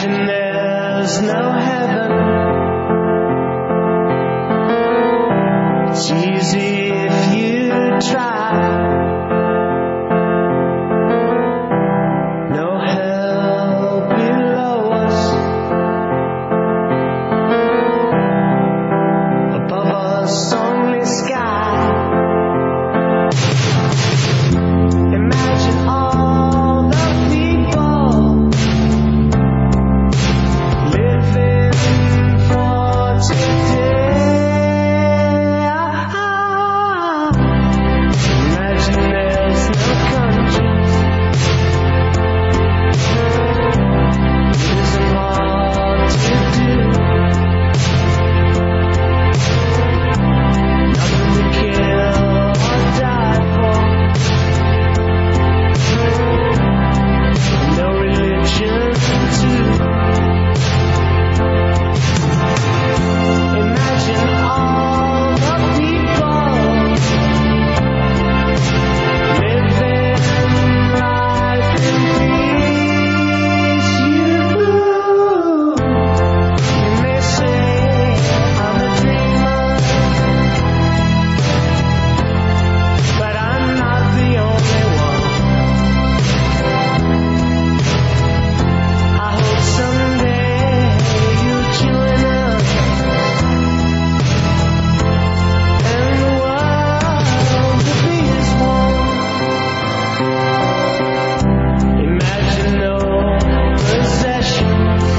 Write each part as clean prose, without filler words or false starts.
Imagine there's no heaven. It's easy if you try. No hell below us. Above us only sky. Imagine all the people living for today. Imagine there's no countries. It isn't hard to do. Nothing to kill or die for. No religion too. Imagine all the people living life in peace. You may say I'm a dreamer, but I'm not the only one. I hope someday you'll join us, and the world will be as one. Imagine no possessions.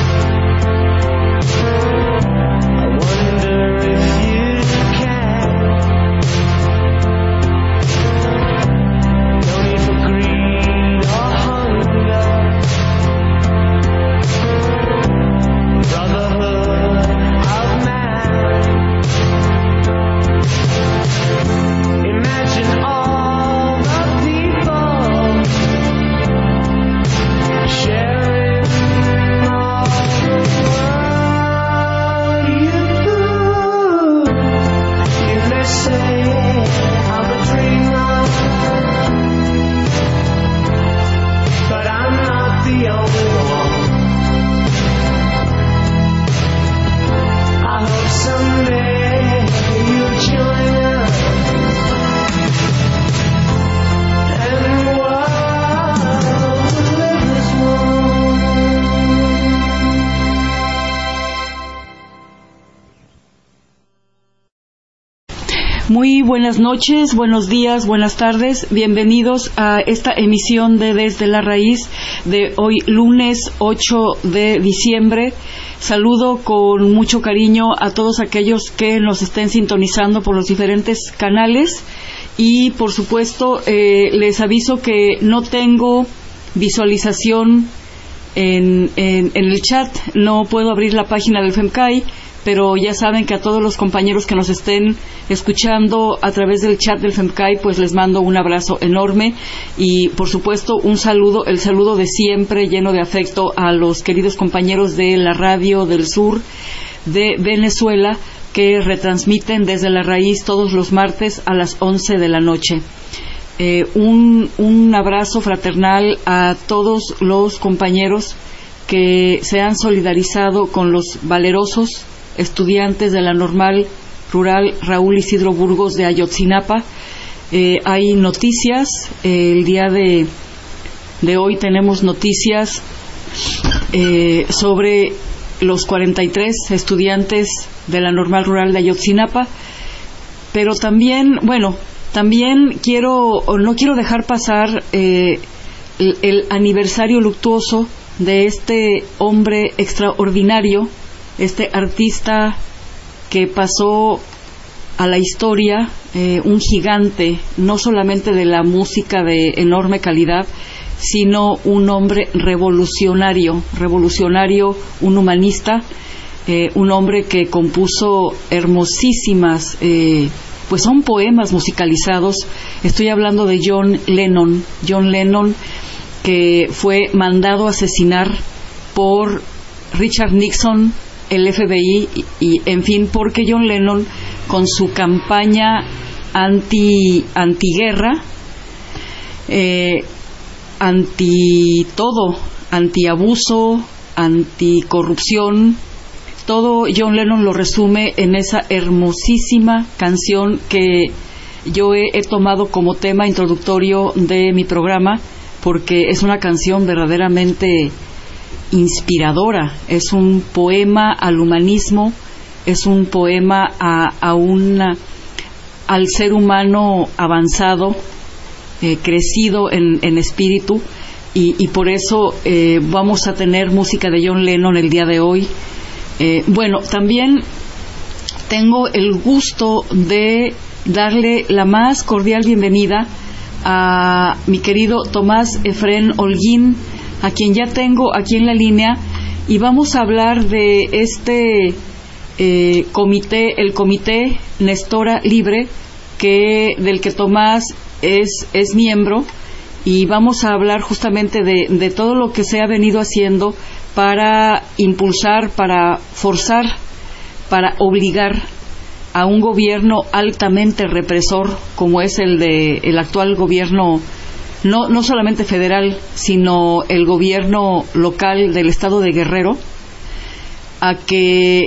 I wonder if you can. No need for greed or hunger. Brotherhood of man. Imagine all the people sharing all the world. You may say I'm a dreamer, but I'm not the only one. I hope someday you'll join us, and the world will live as one. Muy buenas noches, buenos días, buenas tardes. Bienvenidos a esta emisión de Desde la Raíz de hoy lunes 8 de diciembre. Saludo con mucho cariño a todos aquellos que nos estén sintonizando por los diferentes canales y por supuesto les aviso que no tengo visualización en el chat, no puedo abrir la página del FEMCAI, pero ya saben que a todos los compañeros que nos estén escuchando a través del chat del FEMCAI, pues les mando un abrazo enorme y por supuesto un saludo, el saludo de siempre lleno de afecto a los queridos compañeros de la radio del sur de Venezuela que retransmiten Desde la Raíz todos los martes a las 11 de la noche. Un abrazo fraternal a todos los compañeros que se han solidarizado con los valerosos estudiantes de la Normal Rural Raúl Isidro Burgos de Ayotzinapa. Hay noticias, el día de hoy tenemos noticias sobre los 43 estudiantes de la Normal Rural de Ayotzinapa, pero también, no quiero dejar pasar el aniversario luctuoso de este hombre extraordinario, este artista que pasó a la historia, un gigante, no solamente de la música de enorme calidad, sino un hombre revolucionario, un humanista, un hombre que compuso hermosísimas, pues son poemas musicalizados. Estoy hablando de John Lennon, que fue mandado a asesinar por Richard Nixon, el FBI y en fin, porque John Lennon con su campaña antiguerra, anti todo, antiabuso, anticorrupción. Todo John Lennon lo resume en esa hermosísima canción que yo he tomado como tema introductorio de mi programa, porque es una canción verdaderamente inspiradora. Es un poema al humanismo, es un poema al ser humano avanzado, crecido en espíritu, y por eso vamos a tener música de John Lennon el día de hoy. Bueno, también tengo el gusto de darle la más cordial bienvenida a mi querido Tomás Efrén Holguín, a quien ya tengo aquí en la línea, y vamos a hablar de este comité, el Comité Nestora Libre, del que Tomás es miembro, y vamos a hablar justamente de todo lo que se ha venido haciendo para impulsar, para forzar, para obligar a un gobierno altamente represor como es el actual gobierno, no solamente federal, sino el gobierno local del estado de Guerrero, a que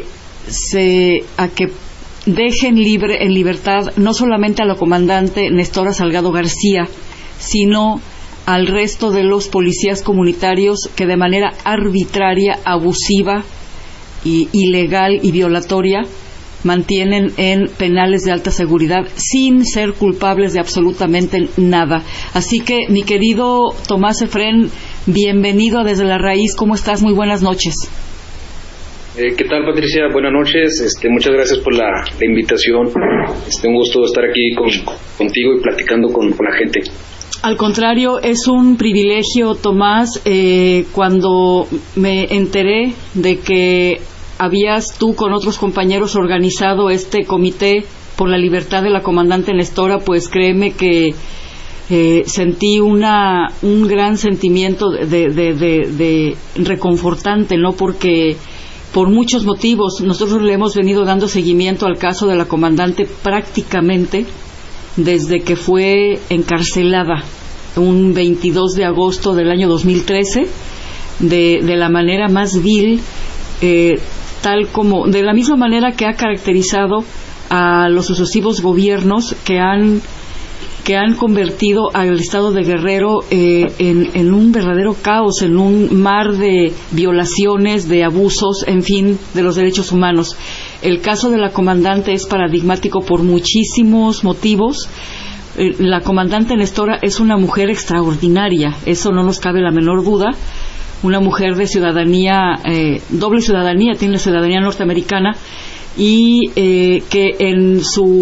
dejen en libertad no solamente a la comandante Nestora Salgado García, sino al resto de los policías comunitarios que de manera arbitraria, abusiva, ilegal y violatoria mantienen en penales de alta seguridad sin ser culpables de absolutamente nada. Así que, mi querido Tomás Efrén, bienvenido a Desde la Raíz. ¿Cómo estás? Muy buenas noches. ¿Qué tal, Patricia? Buenas noches. Muchas gracias por la invitación. Un gusto estar aquí contigo y platicando con la gente. Al contrario, es un privilegio, Tomás. Cuando me enteré de que habías tú con otros compañeros organizado este comité por la libertad de la comandante Nestora, pues créeme que sentí un gran sentimiento de reconfortante, ¿no? Porque por muchos motivos nosotros le hemos venido dando seguimiento al caso de la comandante prácticamente desde que fue encarcelada un 22 de agosto del año 2013 de la manera más vil, tal como de la misma manera que ha caracterizado a los sucesivos gobiernos que han convertido al estado de Guerrero en un verdadero caos, en un mar de violaciones, de abusos, en fin, de los derechos humanos. El caso de la comandante es paradigmático por muchísimos motivos. La comandante Nestora es una mujer extraordinaria, eso no nos cabe la menor duda. Una mujer de ciudadanía, doble ciudadanía, tiene la ciudadanía norteamericana, y que en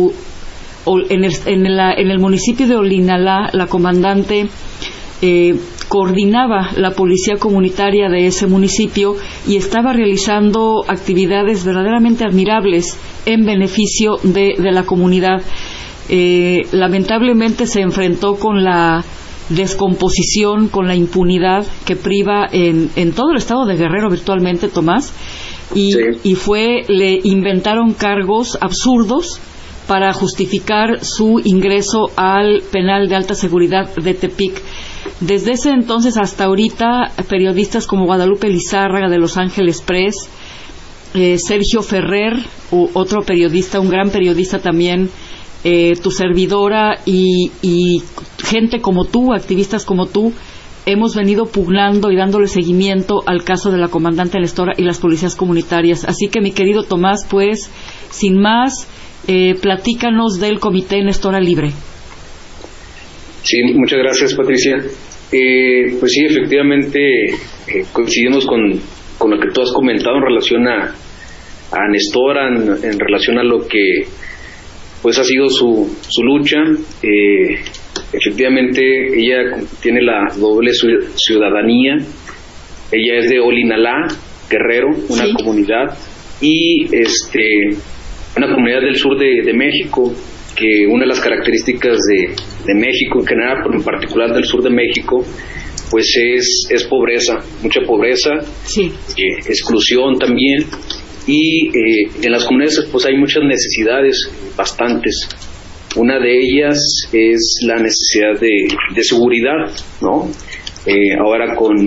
el municipio de Olinalá, la comandante coordinaba la policía comunitaria de ese municipio y estaba realizando actividades verdaderamente admirables en beneficio de la comunidad. Lamentablemente se enfrentó con la descomposición, con la impunidad que priva en todo el estado de Guerrero virtualmente, Tomás, y le inventaron cargos absurdos para justificar su ingreso al penal de alta seguridad de Tepic. Desde ese entonces hasta ahorita, periodistas como Guadalupe Lizárraga de Los Ángeles Press, Sergio Ferrer, otro periodista, un gran periodista también, tu servidora y gente como tú, activistas como tú, hemos venido pugnando y dándole seguimiento al caso de la comandante Nestora y las policías comunitarias. Así que, mi querido Tomás, pues, sin más, platícanos del Comité Nestora Libre. Sí, muchas gracias, Patricia. Pues sí, efectivamente, coincidimos con lo que tú has comentado en relación a Nestora, en relación a lo que pues ha sido su lucha. Efectivamente, ella tiene la doble ciudadanía. Ella es de Olinalá, Guerrero, una comunidad, y una comunidad del sur de México, que una de las características de México en general, pero en particular del sur de México, pues es pobreza, mucha pobreza, exclusión también, y en las comunidades pues hay muchas necesidades, bastantes. Una de ellas es la necesidad de seguridad, ¿no? Ahora con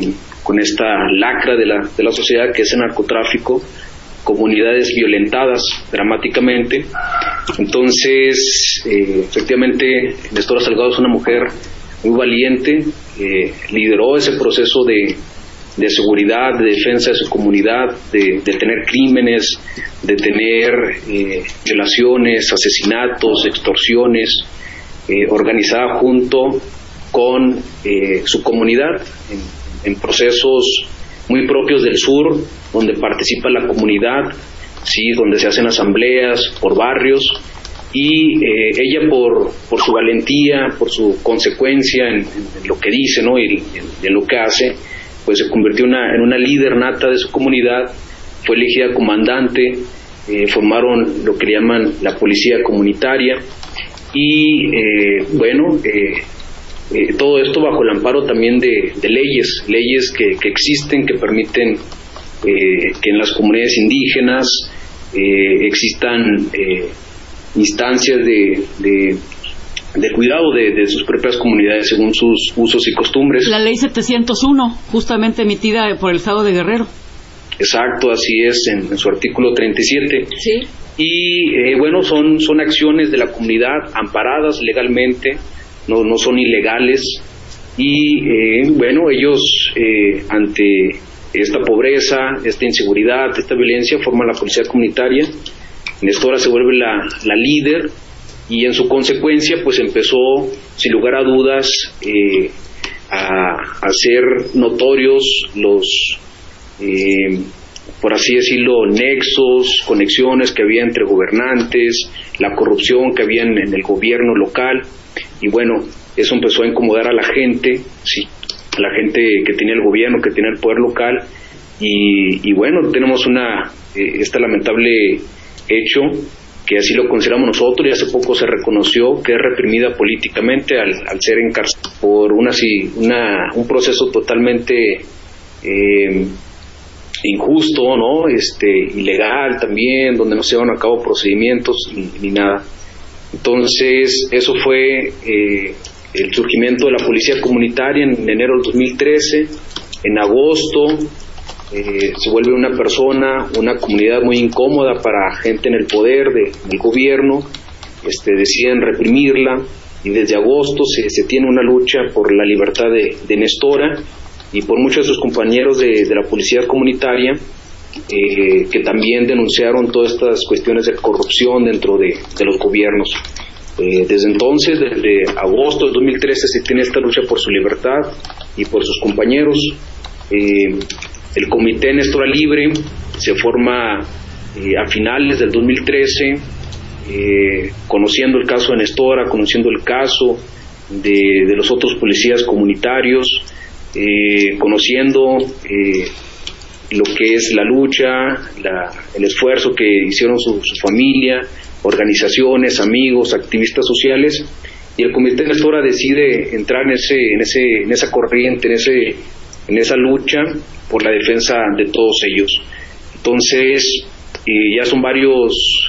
esta lacra de la sociedad que es el narcotráfico, comunidades violentadas dramáticamente. Entonces, efectivamente, Nestora Salgado es una mujer muy valiente, lideró ese proceso de seguridad, de defensa de su comunidad, de detener crímenes, detener violaciones, asesinatos, extorsiones, organizada junto con su comunidad en procesos muy propios del sur, donde participa la comunidad, sí, donde se hacen asambleas por barrios, y ella por su valentía, por su consecuencia en lo que dice, ¿no? y en lo que hace, pues se convirtió en una líder nata de su comunidad, fue elegida comandante, formaron lo que llaman la policía comunitaria, y todo esto bajo el amparo también de leyes que existen, que permiten que en las comunidades indígenas existan instancias de cuidado de sus propias comunidades según sus usos y costumbres. La ley 701, justamente emitida por el Estado de Guerrero. Exacto, así es, en su artículo 37. Sí. Y son acciones de la comunidad amparadas legalmente, no son ilegales, y ellos ante esta pobreza, esta inseguridad, esta violencia, forman la policía comunitaria. Nestora se vuelve la líder, y en su consecuencia pues empezó sin lugar a dudas a hacer notorios los por así decirlo, nexos, conexiones que había entre gobernantes, la corrupción que había en el gobierno local, y eso empezó a incomodar a la gente, sí, a la gente que tenía el gobierno, que tenía el poder local, y tenemos este lamentable hecho, que así lo consideramos nosotros, y hace poco se reconoció que es reprimida políticamente al ser encarcelada por un proceso totalmente injusto, ¿no? Ilegal también, donde no se llevan a cabo procedimientos ni nada. Entonces, eso fue el surgimiento de la policía comunitaria en enero del 2013. En agosto se vuelve una comunidad muy incómoda para gente en el poder del gobierno, deciden reprimirla, y desde agosto se tiene una lucha por la libertad de Nestora y por muchos de sus compañeros de la policía comunitaria, que también denunciaron todas estas cuestiones de corrupción dentro de los gobiernos. Desde entonces, desde agosto del 2013, se tiene esta lucha por su libertad y por sus compañeros. El Comité Nestora Libre se forma a finales del 2013, conociendo el caso de Nestora, conociendo el caso de los otros policías comunitarios, conociendo lo que es la lucha, el esfuerzo que hicieron su familia, organizaciones, amigos, activistas sociales, y el Comité Nestora decide entrar en esa corriente, en esa lucha por la defensa de todos ellos. Entonces, ya son varios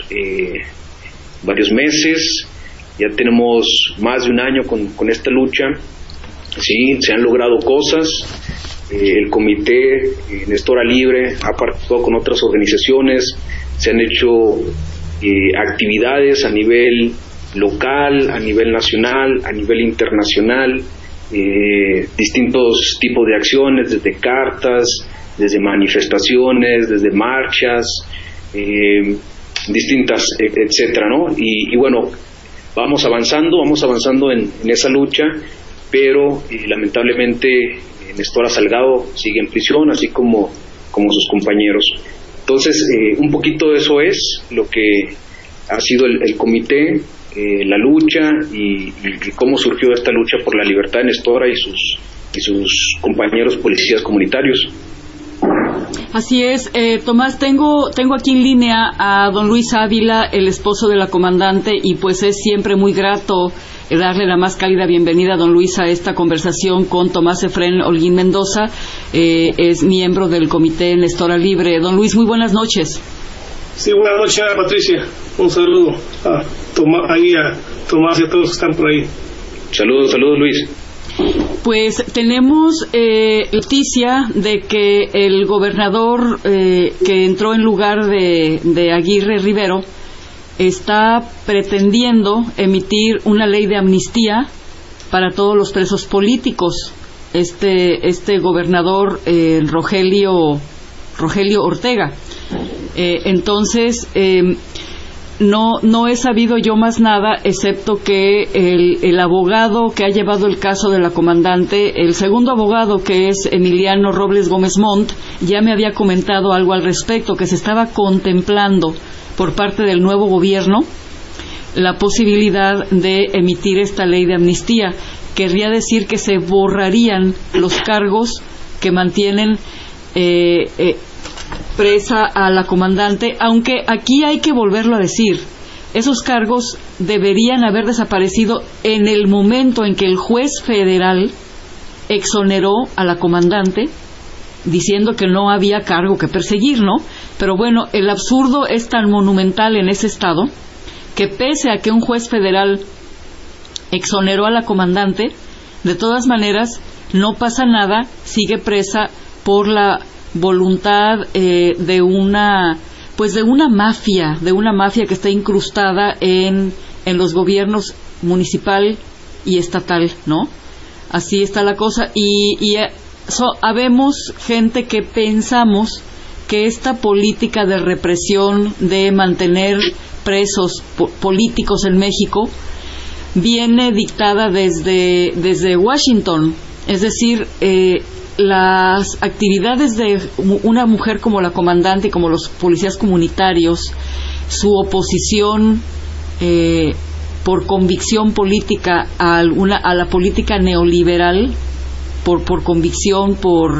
meses, ya tenemos más de un año con esta lucha. Sí, se han logrado cosas. El Comité Nestora Libre ha participado con otras organizaciones, se han hecho actividades a nivel local, a nivel nacional, a nivel internacional, distintos tipos de acciones, desde cartas, desde manifestaciones, desde marchas, distintas, etcétera, ¿no? Y vamos avanzando en esa lucha, pero lamentablemente Nestora Salgado sigue en prisión, así como sus compañeros. Entonces, un poquito de eso es lo que ha sido el comité, la lucha y cómo surgió esta lucha por la libertad de Nestora y sus compañeros policías comunitarios. Así es, Tomás, tengo aquí en línea a don Luis Ávila, el esposo de la comandante, y pues es siempre muy grato darle la más cálida bienvenida a don Luis a esta conversación con Tomás Efrén Holguín Mendoza, es miembro del Comité Nestora Libre. Don Luis, muy buenas noches. Sí, buenas noches, Patricia. Un saludo a Tomás y a todos los que están por ahí. Saludos, Luis. Pues tenemos noticia de que el gobernador que entró en lugar de Aguirre Rivero está pretendiendo emitir una ley de amnistía para todos los presos políticos. Este gobernador Rogelio Ortega. Entonces no he sabido yo más nada, excepto que el abogado que ha llevado el caso de la comandante, el segundo abogado, que es Emiliano Robles Gómez Montt, ya me había comentado algo al respecto, que se estaba contemplando por parte del nuevo gobierno la posibilidad de emitir esta ley de amnistía. Querría decir que se borrarían los cargos que mantienen presa a la comandante, aunque aquí hay que volverlo a decir, esos cargos deberían haber desaparecido en el momento en que el juez federal exoneró a la comandante, diciendo que no había cargo que perseguir, ¿no? Pero bueno, el absurdo es tan monumental en ese estado que pese a que un juez federal exoneró a la comandante, de todas maneras no pasa nada, sigue presa por la voluntad de una mafia que está incrustada en los gobiernos municipal y estatal, ¿no? Así está la cosa, y habemos gente que pensamos que esta política de represión, de mantener presos políticos en México, viene dictada desde Washington. Es decir, las actividades de una mujer como la comandante y como los policías comunitarios, su oposición por convicción política a la política neoliberal, por convicción,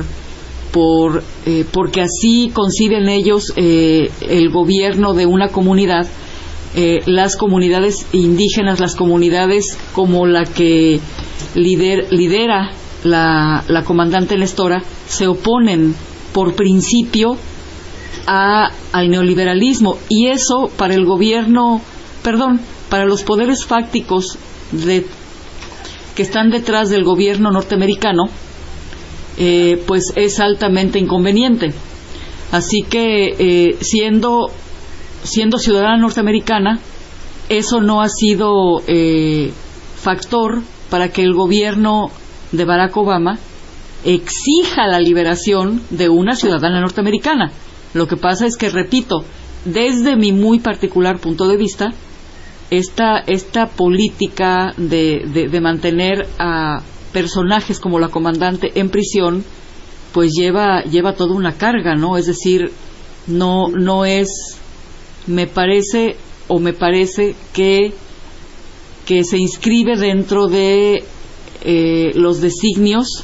porque así conciben ellos el gobierno de una comunidad, las comunidades indígenas, las comunidades como la que lidera la comandante Nestora, se oponen por principio al neoliberalismo, y eso para el gobierno, para los poderes fácticos que están detrás del gobierno norteamericano, pues es altamente inconveniente. Así que siendo ciudadana norteamericana, eso no ha sido factor para que el gobierno de Barack Obama exija la liberación de una ciudadana norteamericana. Lo que pasa es que, repito, desde mi muy particular punto de vista, esta política de mantener a personajes como la comandante en prisión, pues lleva toda una carga, ¿no? Es decir, no es, me parece que se inscribe dentro de los designios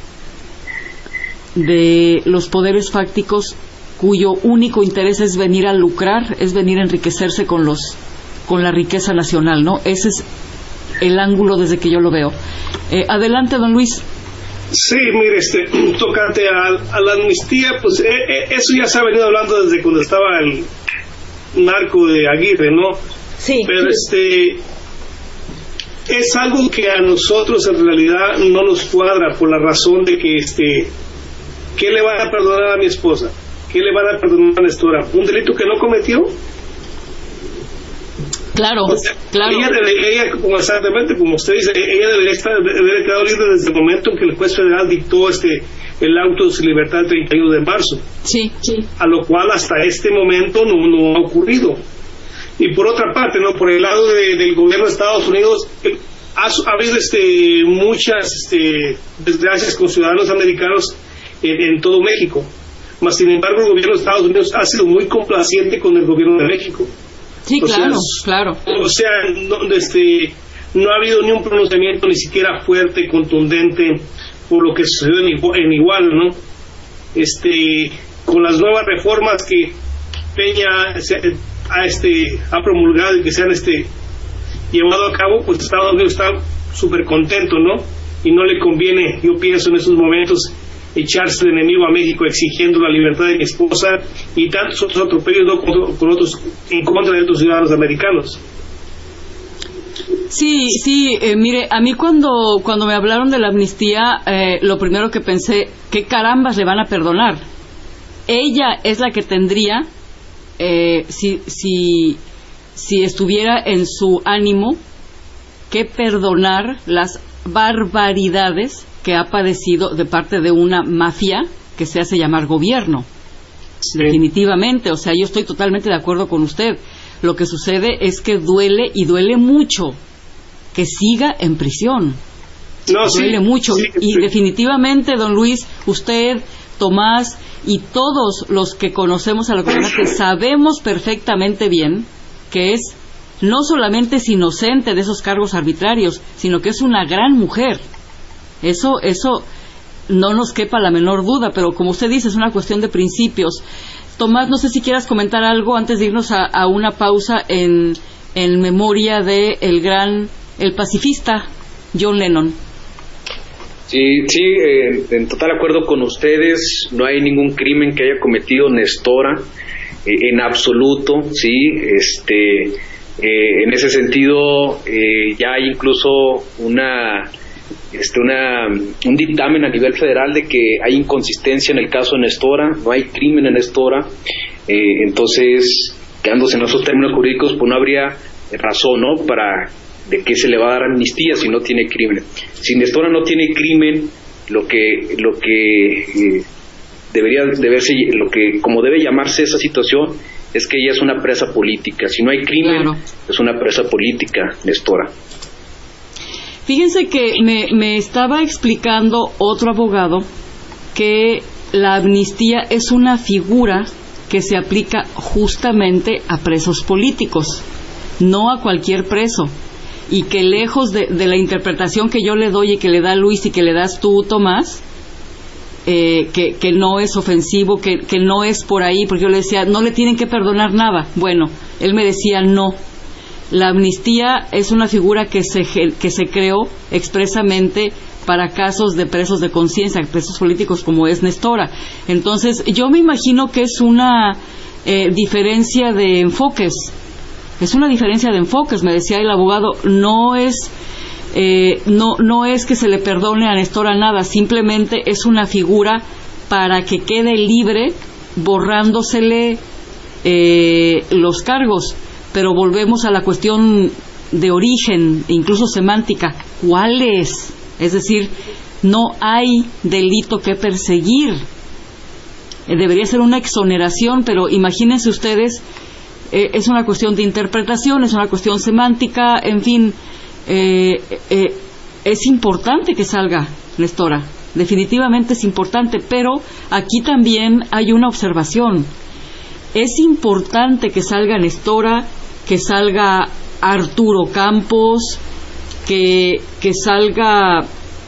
de los poderes fácticos, cuyo único interés es venir a lucrar, es venir a enriquecerse con la riqueza nacional, ¿no? Ese es el ángulo desde que yo lo veo. Adelante, don Luis. Sí, mire, tocante a la amnistía, pues eso ya se ha venido hablando desde cuando estaba el narco de Aguirre, ¿no? Sí. Pero es algo que a nosotros en realidad no nos cuadra, por la razón de que ¿qué le van a perdonar a mi esposa? ¿Qué le van a perdonar a Nestora? ¿Un delito que no cometió? Claro, o sea, claro. Ella, exactamente como usted dice, ella debería quedar libre desde el momento en que el juez federal dictó el auto de su libertad el 31 de marzo. Sí. A lo cual hasta este momento no ha ocurrido. Y por otra parte, no, por el lado del gobierno de Estados Unidos, ha habido muchas desgracias con ciudadanos americanos en todo México. Mas sin embargo, el gobierno de Estados Unidos ha sido muy complaciente con el gobierno de México. Sí, claro. O sea, no ha habido ni un pronunciamiento ni siquiera fuerte, contundente, por lo que sucedió en Iguala, ¿no? Con las nuevas reformas que Peña ha promulgado y que se han llevado a cabo, pues Estados Unidos está súper contento, ¿no? Y no le conviene, yo pienso en estos momentos, echarse de enemigo a México exigiendo la libertad de mi esposa y tantos otros atropellos, ¿no? con otros, en contra de otros ciudadanos americanos. Sí, mire, a mí cuando me hablaron de la amnistía, lo primero que pensé, ¿qué carambas le van a perdonar? Ella es la que tendría, si estuviera en su ánimo, que perdonar las barbaridades que ha padecido de parte de una mafia que se hace llamar gobierno. Sí. Definitivamente, o sea, yo estoy totalmente de acuerdo con usted. Lo que sucede es que duele, y duele mucho, que siga en prisión. No, duele mucho. Sí, y definitivamente, don Luis, usted, Tomás y todos los que conocemos a la comunidad sabemos perfectamente bien que no solamente es inocente de esos cargos arbitrarios, sino que es una gran mujer. Eso no nos quepa la menor duda, pero como usted dice, es una cuestión de principios. Tomás, no sé si quieras comentar algo antes de irnos a una pausa en memoria de el pacifista John Lennon. Sí, en total acuerdo con ustedes. No hay ningún crimen que haya cometido Nestora, en absoluto, sí. En ese sentido, ya hay incluso un dictamen a nivel federal de que hay inconsistencia en el caso de Nestora, no hay crimen en Nestora. Entonces, quedándose en esos términos jurídicos, pues no habría razón, ¿no?, de que se le va a dar amnistía si no tiene crimen. Si Nestora no tiene crimen, lo que como debe llamarse esa situación es que ella es una presa política. Si no hay crimen, claro, es una presa política, Nestora. Fíjense que me estaba explicando otro abogado que la amnistía es una figura que se aplica justamente a presos políticos, no a cualquier preso, y que lejos de la interpretación que yo le doy y que le da Luis y que le das tú, Tomás, que no es ofensivo, que no es por ahí, porque yo le decía, no le tienen que perdonar nada. Bueno, él me decía, no. La amnistía es una figura que se creó expresamente para casos de presos de conciencia, presos políticos como es Nestora. Entonces, yo me imagino que es una diferencia de enfoques. Es una diferencia de enfoques, me decía el abogado. No es que se le perdone a Nestora nada, simplemente es una figura para que quede libre, borrándosele los cargos. Pero volvemos a la cuestión de origen, incluso semántica. ¿Cuál es? Es decir, no hay delito que perseguir. Debería ser una exoneración, pero imagínense ustedes, es una cuestión de interpretación, es una cuestión semántica, en fin, es importante que salga Nestora, definitivamente es importante, pero aquí también hay una observación. Es importante que salga Nestora, que salga Arturo Campos, que salga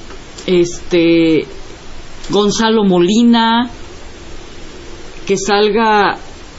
Gonzalo Molina, que salga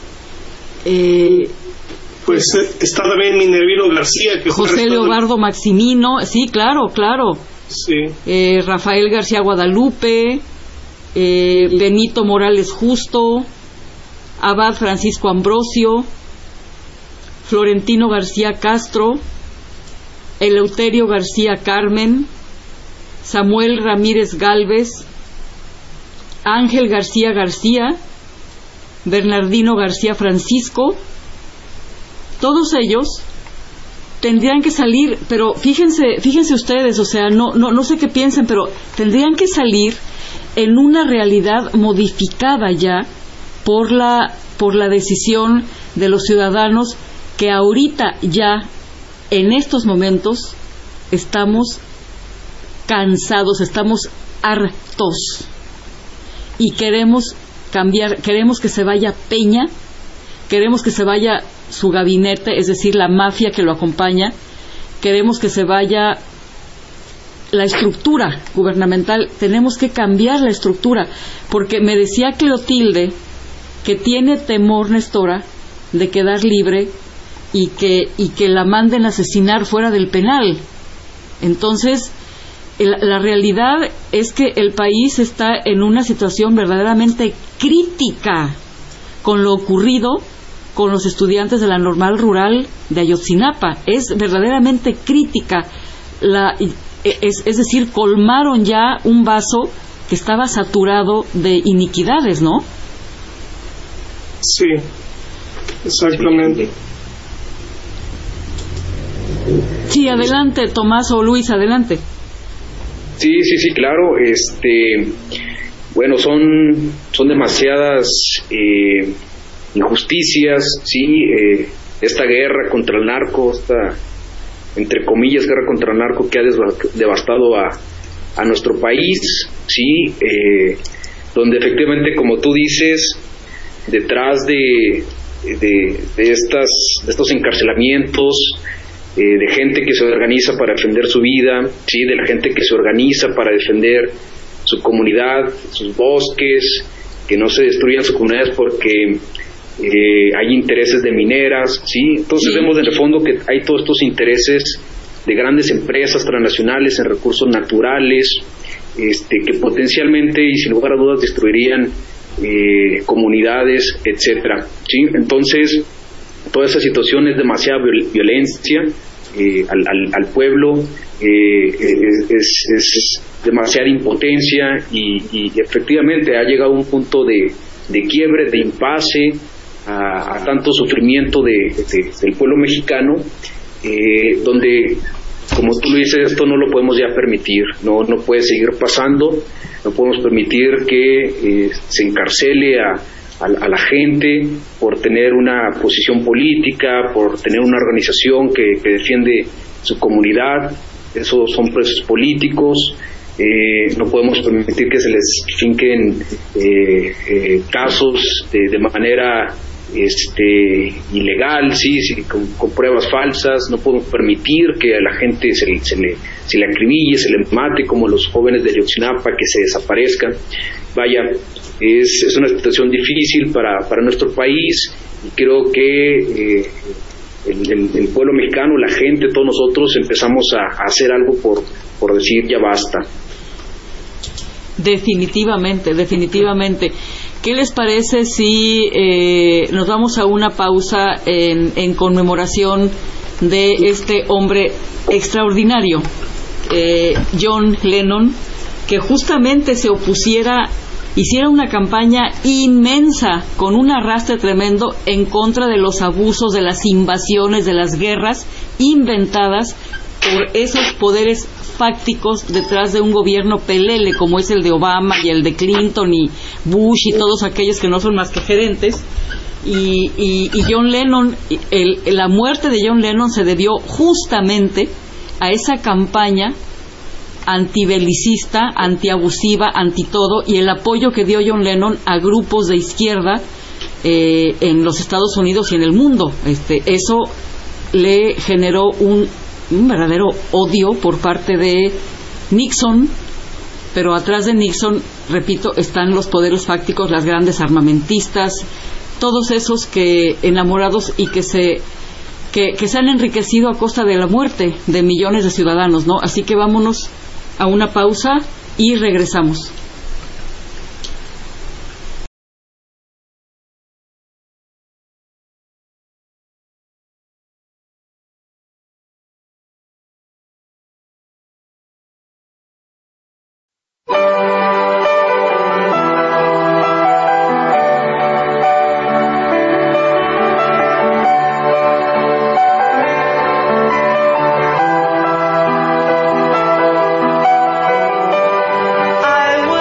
está también Minervino García, que José Leobardo Maximino, sí, claro, sí. Rafael García Guadalupe, Benito Morales Justo, Abad Francisco Ambrosio, Florentino García Castro, Eleuterio García Carmen, Samuel Ramírez Gálvez, Ángel García García, Bernardino García Francisco. Todos ellos tendrían que salir, pero fíjense ustedes, o sea, no sé qué piensen, pero tendrían que salir en una realidad modificada ya por la decisión de los ciudadanos, que ahorita ya en estos momentos estamos cansados, estamos hartos y queremos cambiar, queremos que se vaya Peña, queremos que se vaya su gabinete, es decir, la mafia que lo acompaña, queremos que se vaya la estructura gubernamental, tenemos que cambiar la estructura, porque me decía Clotilde que tiene temor Nestora de quedar libre y que la manden a asesinar fuera del penal. Entonces, la realidad es que el país está en una situación verdaderamente crítica con lo ocurrido con los estudiantes de la Normal Rural de Ayotzinapa. Es verdaderamente crítica, es decir, colmaron ya un vaso que estaba saturado de iniquidades, ¿no? Sí, exactamente. Sí, adelante, Tomás o Luis, adelante. Sí, claro. Bueno, son demasiadas injusticias, sí. Esta guerra contra el narco, esta, entre comillas, guerra contra el narco que ha devastado a nuestro país, sí. Donde efectivamente, como tú dices, detrás de estos encarcelamientos, de gente que se organiza para defender su vida, sí, de la gente que se organiza para defender su comunidad, sus bosques, que no se destruyan sus comunidades porque hay intereses de mineras, sí. Entonces vemos en el fondo que hay todos estos intereses de grandes empresas transnacionales en recursos naturales, que potencialmente y sin lugar a dudas destruirían comunidades, etcétera, sí. Entonces toda esa situación es demasiada violencia al pueblo, es demasiada impotencia y efectivamente ha llegado a un punto de quiebre, de impasse, a tanto sufrimiento del pueblo mexicano, donde, como tú lo dices, esto no lo podemos ya permitir, no puede seguir pasando, no podemos permitir que se encarcele a la gente por tener una posición política, por tener una organización que defiende su comunidad. Esos son presos políticos. No podemos permitir que se les finquen casos de manera ilegal, sí, con pruebas falsas. No podemos permitir que a la gente se le acribille, se le mate, como los jóvenes de Ayotzinapa, que se desaparezcan. Vaya, es una situación difícil para nuestro país, y creo que el pueblo mexicano, la gente, todos nosotros empezamos a hacer algo por decir ya basta. Definitivamente. ¿Qué les parece si nos vamos a una pausa en conmemoración de este hombre extraordinario, John Lennon, que justamente hiciera una campaña inmensa con un arrastre tremendo en contra de los abusos, de las invasiones, de las guerras inventadas por esos poderes fácticos detrás de un gobierno pelele como es el de Obama y el de Clinton y Bush y todos aquellos que no son más que gerentes. Y John Lennon, la muerte de John Lennon se debió justamente a esa campaña antibelicista, antiabusiva, antitodo, y el apoyo que dio John Lennon a grupos de izquierda en los Estados Unidos y en el mundo. Eso le generó un verdadero odio por parte de Nixon, pero atrás de Nixon, repito, están los poderes fácticos, las grandes armamentistas, todos esos que enamorados y que se han enriquecido a costa de la muerte de millones de ciudadanos, ¿no? Así que vámonos a una pausa y regresamos. I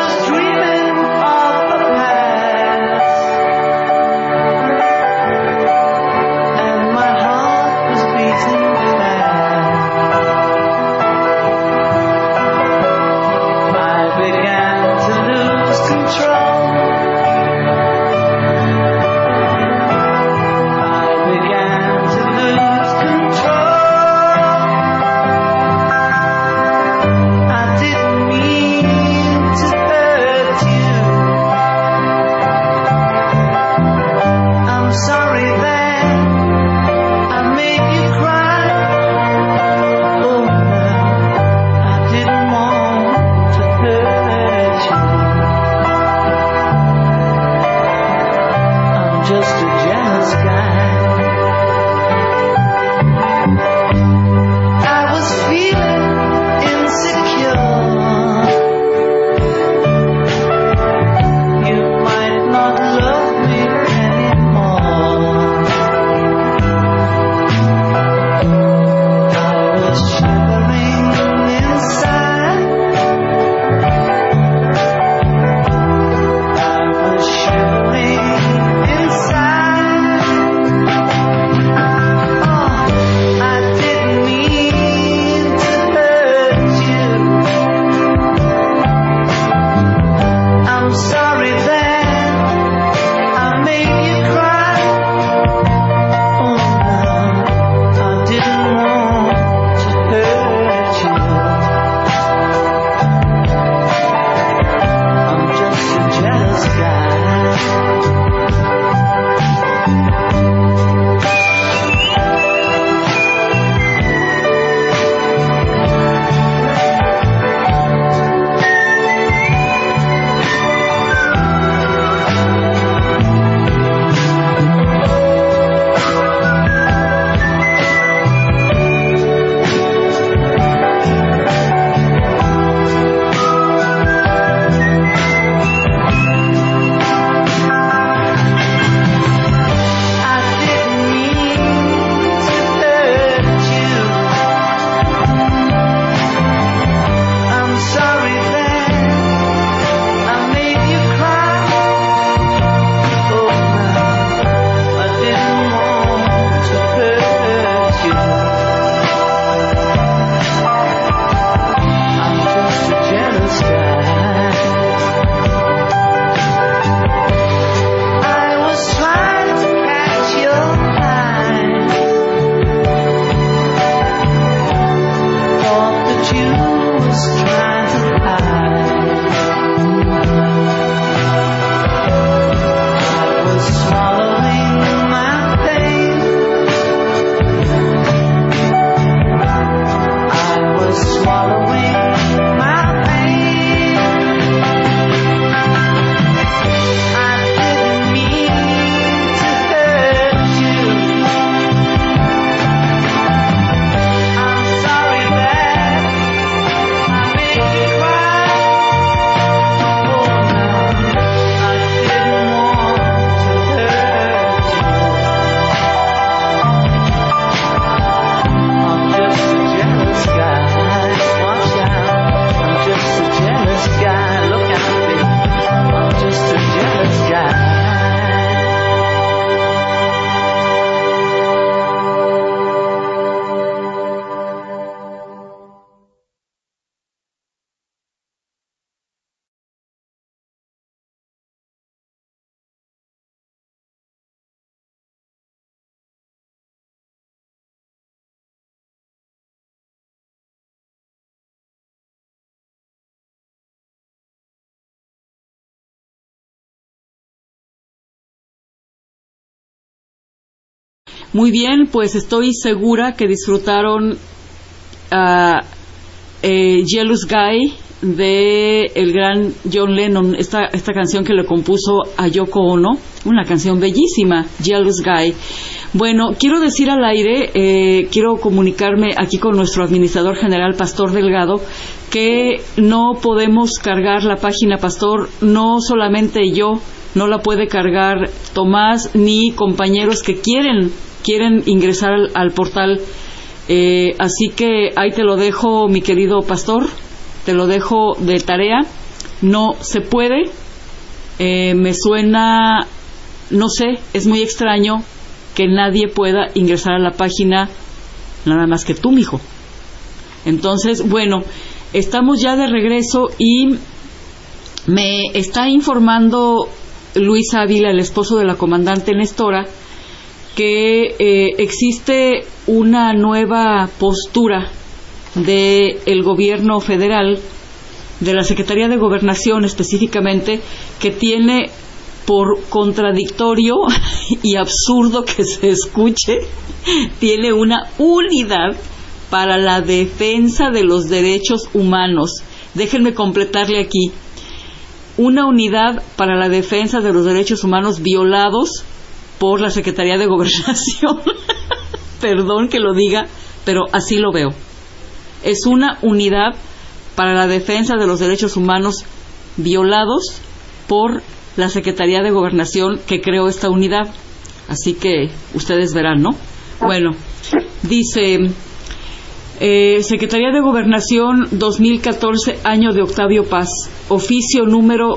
Muy bien, pues estoy segura que disfrutaron Jealous Guy de el gran John Lennon, esta canción que le compuso a Yoko Ono, una canción bellísima, Jealous Guy. Bueno, quiero decir al aire, quiero comunicarme aquí con nuestro administrador general, Pastor Delgado, que no podemos cargar la página, Pastor, no solamente yo, no la puede cargar Tomás ni compañeros que quieren ingresar al portal, así que ahí te lo dejo, mi querido Pastor, te lo dejo de tarea. No se puede, me suena, no sé, es muy extraño que nadie pueda ingresar a la página, nada más que tú, mijo. Entonces, bueno, estamos ya de regreso y me está informando Luis Ávila, el esposo de la comandante Nestora, que existe una nueva postura del gobierno federal, de la Secretaría de Gobernación específicamente, que tiene, por contradictorio y absurdo que se escuche, tiene una unidad para la defensa de los derechos humanos. Déjenme completarle aquí. Una unidad para la defensa de los derechos humanos violados por la Secretaría de Gobernación. Perdón que lo diga, pero así lo veo. Es una unidad para la defensa de los derechos humanos violados por la Secretaría de Gobernación que creó esta unidad. Así que ustedes verán, ¿no? Bueno, dice Secretaría de Gobernación 2014, año de Octavio Paz, oficio número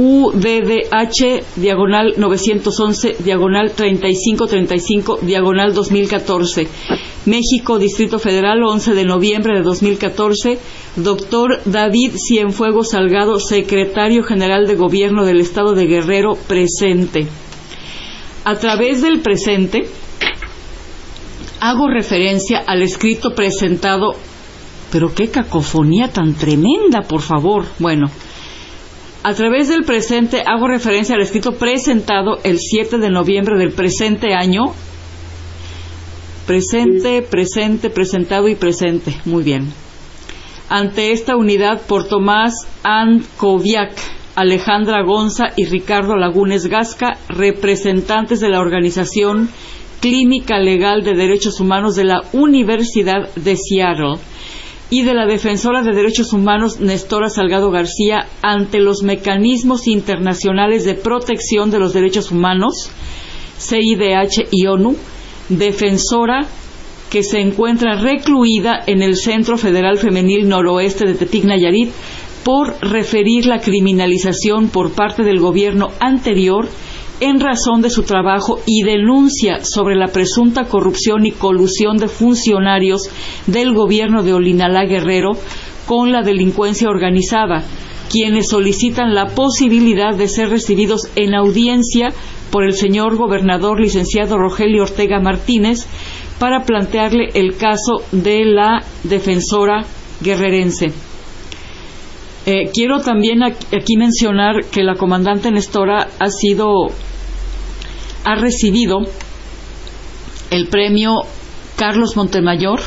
UDDH, diagonal 911, diagonal 3535, diagonal 2014, México, Distrito Federal, 11 de noviembre de 2014, doctor David Cienfuegos Salgado, secretario general de Gobierno del Estado de Guerrero, presente. A través del presente, hago referencia al escrito presentado, pero qué cacofonía tan tremenda, por favor. Bueno, a través del presente hago referencia al escrito presentado el 7 de noviembre del presente año. Presente, presentado y presente. Muy bien. Ante esta unidad por Tomás Ancoviac, Alejandra Gonza y Ricardo Lagunes Gasca, representantes de la Organización Clínica Legal de Derechos Humanos de la Universidad de Seattle y de la Defensora de Derechos Humanos Nestora Salgado García ante los mecanismos internacionales de protección de los derechos humanos, CIDH y ONU, defensora que se encuentra recluida en el Centro Federal Femenil Noroeste de Tepic, Nayarit, por referir la criminalización por parte del gobierno anterior en razón de su trabajo y denuncia sobre la presunta corrupción y colusión de funcionarios del gobierno de Olinalá Guerrero con la delincuencia organizada, quienes solicitan la posibilidad de ser recibidos en audiencia por el señor gobernador licenciado Rogelio Ortega Martínez para plantearle el caso de la defensora guerrerense. Quiero también aquí mencionar que la comandante Nestora ha recibido el premio Carlos Montemayor,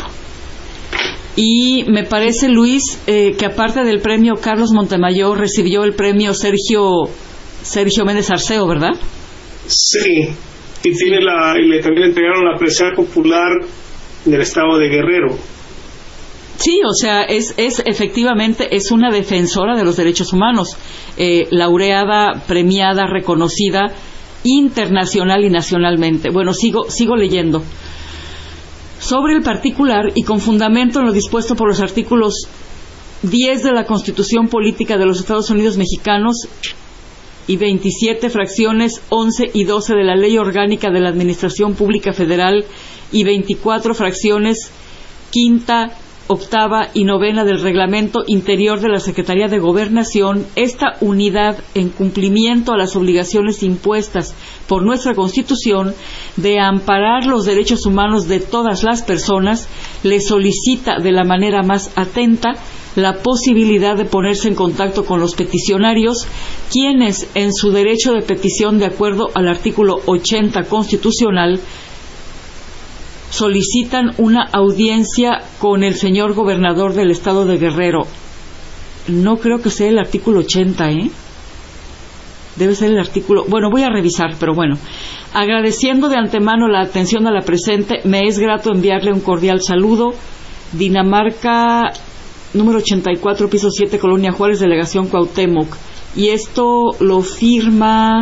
y me parece, Luis, que aparte del premio Carlos Montemayor recibió el premio Sergio Méndez Arceo, ¿verdad? Sí, y también le entregaron la presea popular del estado de Guerrero. Sí, o sea, es efectivamente es una defensora de los derechos humanos, laureada, premiada, reconocida internacional y nacionalmente. Bueno, sigo leyendo. Sobre el particular y con fundamento en lo dispuesto por los artículos 10 de la Constitución Política de los Estados Unidos Mexicanos y 27 fracciones 11 y 12 de la Ley Orgánica de la Administración Pública Federal y 24 fracciones quinta, octava y novena del Reglamento Interior de la Secretaría de Gobernación, esta unidad, en cumplimiento a las obligaciones impuestas por nuestra Constitución de amparar los derechos humanos de todas las personas, le solicita de la manera más atenta la posibilidad de ponerse en contacto con los peticionarios, quienes, en su derecho de petición de acuerdo al artículo 80 constitucional, solicitan una audiencia con el señor gobernador del estado de Guerrero. No creo que sea el artículo 80, debe ser el artículo... Bueno, voy a revisar, pero bueno. Agradeciendo de antemano la atención a la presente, me es grato enviarle un cordial saludo. Dinamarca, número 84, piso 7, Colonia Juárez, Delegación Cuauhtémoc. Y esto lo firma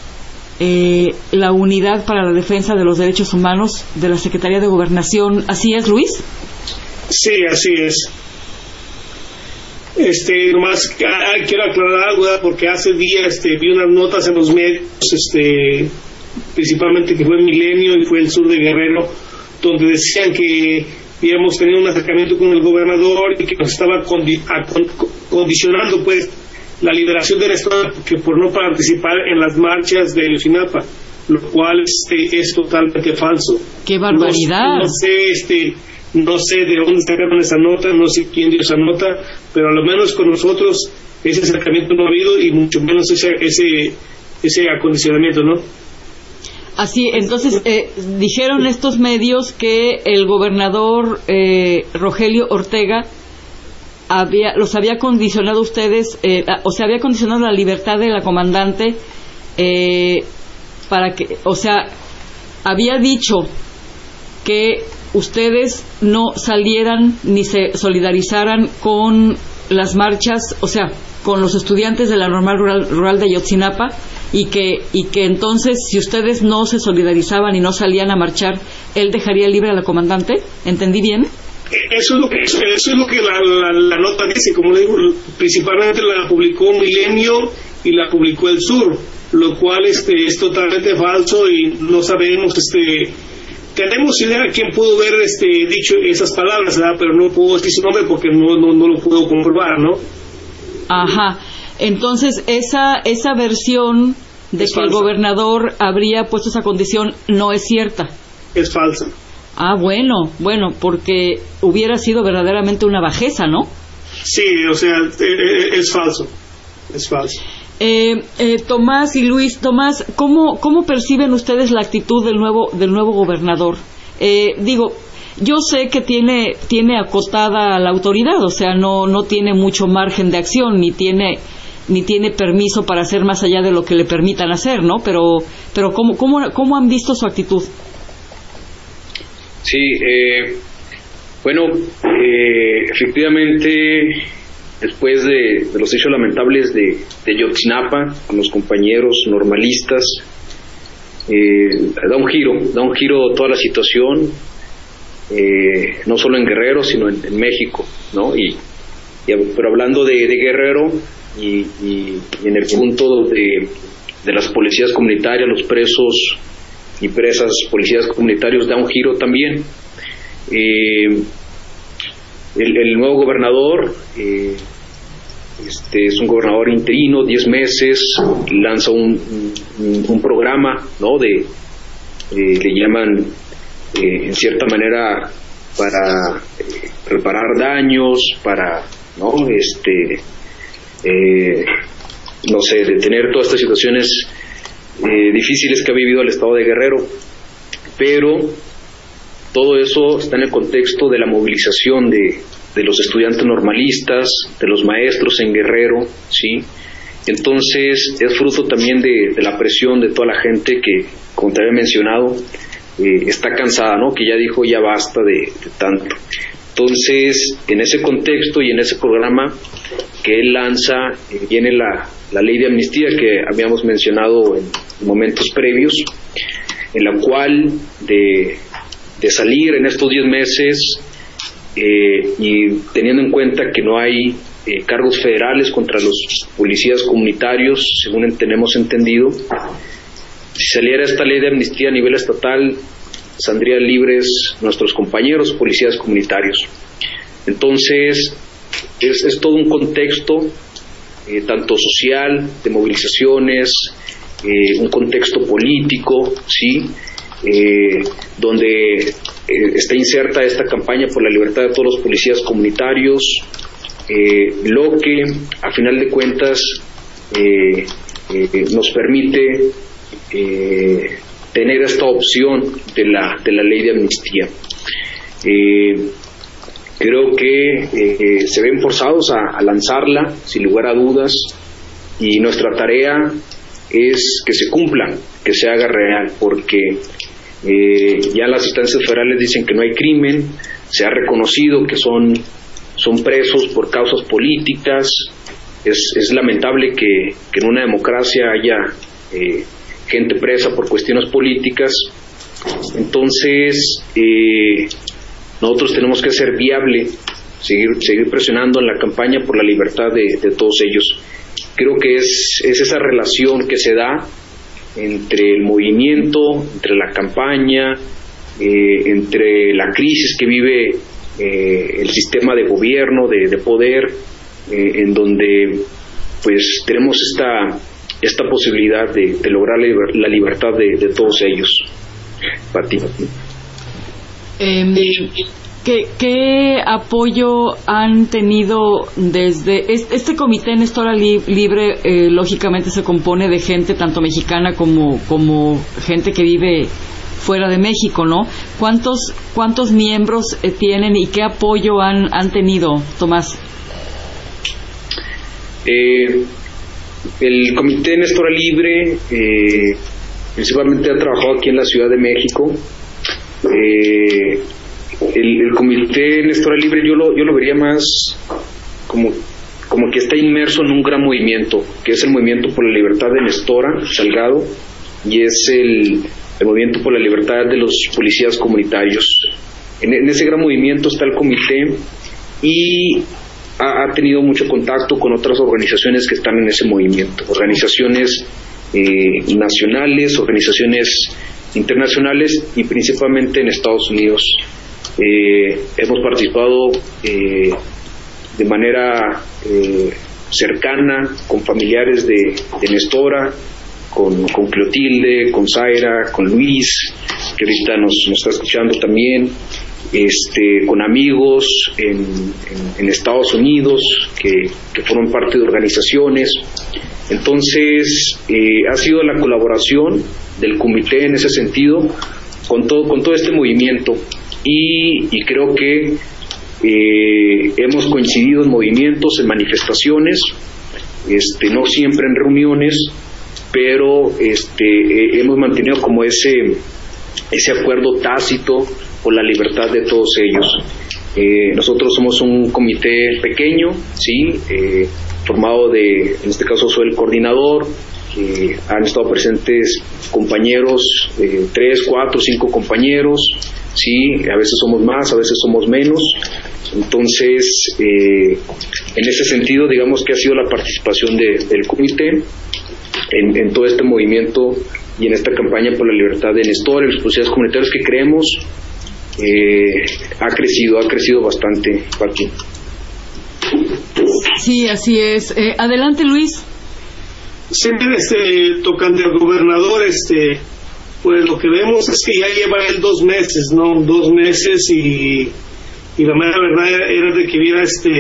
la Unidad para la Defensa de los Derechos Humanos de la Secretaría de Gobernación. ¿Así es, Luis? Sí, así es. Nomás quiero aclarar algo, ¿verdad? Porque hace días vi unas notas en los medios, principalmente que fue Milenio y fue el sur de Guerrero, donde decían que habíamos tenido un acercamiento con el gobernador y que nos estaba condicionando, pues, la liberación de Nestora que por no participar en las marchas de Ayotzinapa, lo cual es totalmente falso. ¡Qué barbaridad! No sé de dónde sacaron esa nota, no sé quién dio esa nota, pero a lo menos con nosotros ese acercamiento no ha habido y mucho menos ese acondicionamiento, ¿no? Así, entonces dijeron estos medios que el gobernador Rogelio Ortega los había condicionado a ustedes, o sea, había condicionado la libertad de la comandante para que, o sea, había dicho que ustedes no salieran ni se solidarizaran con las marchas, o sea, con los estudiantes de la Normal Rural de Ayotzinapa, y que entonces, si ustedes no se solidarizaban y no salían a marchar, él dejaría libre a la comandante. ¿Entendí bien? Eso es lo que la nota dice. Como le digo, principalmente la publicó Milenio y la publicó El Sur, lo cual es totalmente falso, y no sabemos, tenemos idea de quién pudo haber dicho esas palabras, ¿verdad? Pero no puedo decir su nombre porque no lo puedo comprobar, ¿no? Ajá. Entonces, esa versión de es que falsa. El gobernador habría puesto esa condición no es cierta. Es falsa. Ah, bueno, porque hubiera sido verdaderamente una bajeza, ¿no? Sí, o sea, es falso. Es falso. Tomás y Luis, Tomás, ¿cómo perciben ustedes la actitud del nuevo gobernador? Digo, yo sé que tiene acotada la autoridad, o sea, no tiene mucho margen de acción, ni tiene permiso para hacer más allá de lo que le permitan hacer, ¿no? Pero ¿cómo han visto su actitud? Sí, bueno, efectivamente, después de los hechos lamentables de Ayotzinapa, con los compañeros normalistas, da un giro toda la situación, no solo en Guerrero, sino en México, ¿no? Pero hablando de Guerrero y en el punto de las policías comunitarias, los presos y presas policías comunitarios, da un giro también. El nuevo gobernador es un gobernador interino, 10 meses, lanza un programa, ¿no? Le llaman en cierta manera para reparar daños, para, ¿no? No sé, detener todas estas situaciones difíciles que ha vivido el estado de Guerrero, pero todo eso está en el contexto de la movilización de los estudiantes normalistas, de los maestros en Guerrero, ¿sí? Entonces es fruto también de la presión de toda la gente que, como te había mencionado, está cansada, ¿no? Que ya dijo ya basta de tanto. Entonces, en ese contexto y en ese programa que él lanza, viene la ley de amnistía que habíamos mencionado en momentos previos, en la cual de salir en estos 10 meses y teniendo en cuenta que no hay cargos federales contra los policías comunitarios, según tenemos entendido, si saliera esta ley de amnistía a nivel estatal, saldrían libres nuestros compañeros policías comunitarios. Entonces, es todo un contexto, tanto social, de movilizaciones, un contexto político, ¿sí? Donde está inserta esta campaña por la libertad de todos los policías comunitarios, lo que, a final de cuentas, nos permite tener esta opción de la ley de amnistía. Creo que se ven forzados a lanzarla sin lugar a dudas, y nuestra tarea es que se cumpla, que se haga real, porque ya las instancias federales dicen que no hay crimen, se ha reconocido que son presos por causas políticas. Es lamentable que en una democracia haya gente presa por cuestiones políticas. Entonces nosotros tenemos que hacer viable seguir presionando en la campaña por la libertad de todos ellos. Creo que es esa relación que se da entre el movimiento, entre la campaña, entre la crisis que vive el sistema de gobierno, de poder, en donde pues tenemos esta posibilidad de lograr la libertad de todos ellos. Pati. ¿Qué apoyo han tenido desde este comité Néstor Libre? Lógicamente se compone de gente tanto mexicana como gente que vive fuera de México, ¿no? ¿Cuántos miembros tienen y qué apoyo han tenido, Tomás? El comité Néstor Libre principalmente ha trabajado aquí en la Ciudad de México. El Comité Nestora Libre yo lo vería más como que está inmerso en un gran movimiento, que es el Movimiento por la Libertad de Nestora Salgado, y es el Movimiento por la Libertad de los Policías Comunitarios. En ese gran movimiento está el comité, y ha tenido mucho contacto con otras organizaciones que están en ese movimiento, organizaciones nacionales, organizaciones internacionales, y principalmente en Estados Unidos. Hemos participado de manera cercana con familiares de Nestora, con Clotilde, con Zaira, con Luis, que ahorita nos está escuchando también, con amigos en Estados Unidos que forman parte de organizaciones. Entonces ha sido la colaboración del comité en ese sentido con todo este movimiento, y creo que hemos coincidido en movimientos, en manifestaciones, no siempre en reuniones, pero hemos mantenido como ese acuerdo tácito por la libertad de todos ellos. Nosotros somos un comité pequeño, sí, formado en este caso soy el coordinador. Han estado presentes compañeros, 3, 4, 5 compañeros, sí, a veces somos más, a veces somos menos. Entonces, en ese sentido, digamos que ha sido la participación del comité en todo este movimiento y en esta campaña por la libertad de Nestora y los policías comunitarios, que creemos ha crecido bastante, Joaquín. Sí, así es. Adelante, Luis. Siempre tocando al gobernador, pues lo que vemos es que ya lleva él 2 meses, ¿no? 2 meses, y la mera verdad era de que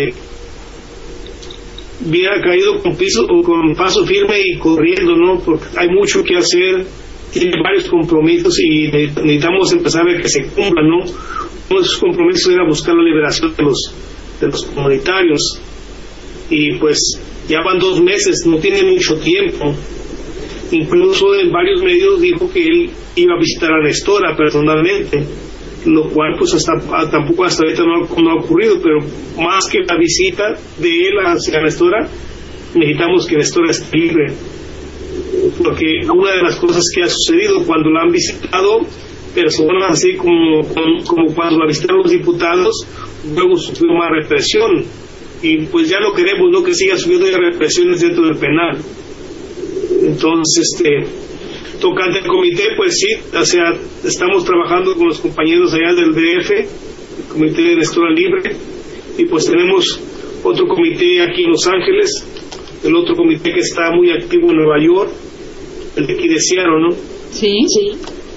hubiera caído con paso firme y corriendo, ¿no? Porque hay mucho que hacer, tiene varios compromisos y necesitamos empezar a ver que se cumplan, ¿no? Uno de esos compromisos era buscar la liberación de los comunitarios, y pues ya van 2 meses, no tiene mucho tiempo. Incluso en varios medios dijo que él iba a visitar a Nestora personalmente, lo cual pues tampoco hasta ahorita no ha ocurrido, pero más que la visita de él hacia Nestora, necesitamos que Nestora esté libre, porque una de las cosas que ha sucedido cuando la han visitado personas así como cuando la visitaron los diputados, luego sufrió más represión, y pues ya no queremos, ¿no?, que siga subiendo represiones dentro del penal. Entonces, tocante al comité, pues sí, o sea, estamos trabajando con los compañeros allá del DF, el Comité de Nestora Libre, y pues tenemos otro comité aquí en Los Ángeles, el otro comité que está muy activo en Nueva York, el de aquí de Seattle, ¿no? Sí. Sí.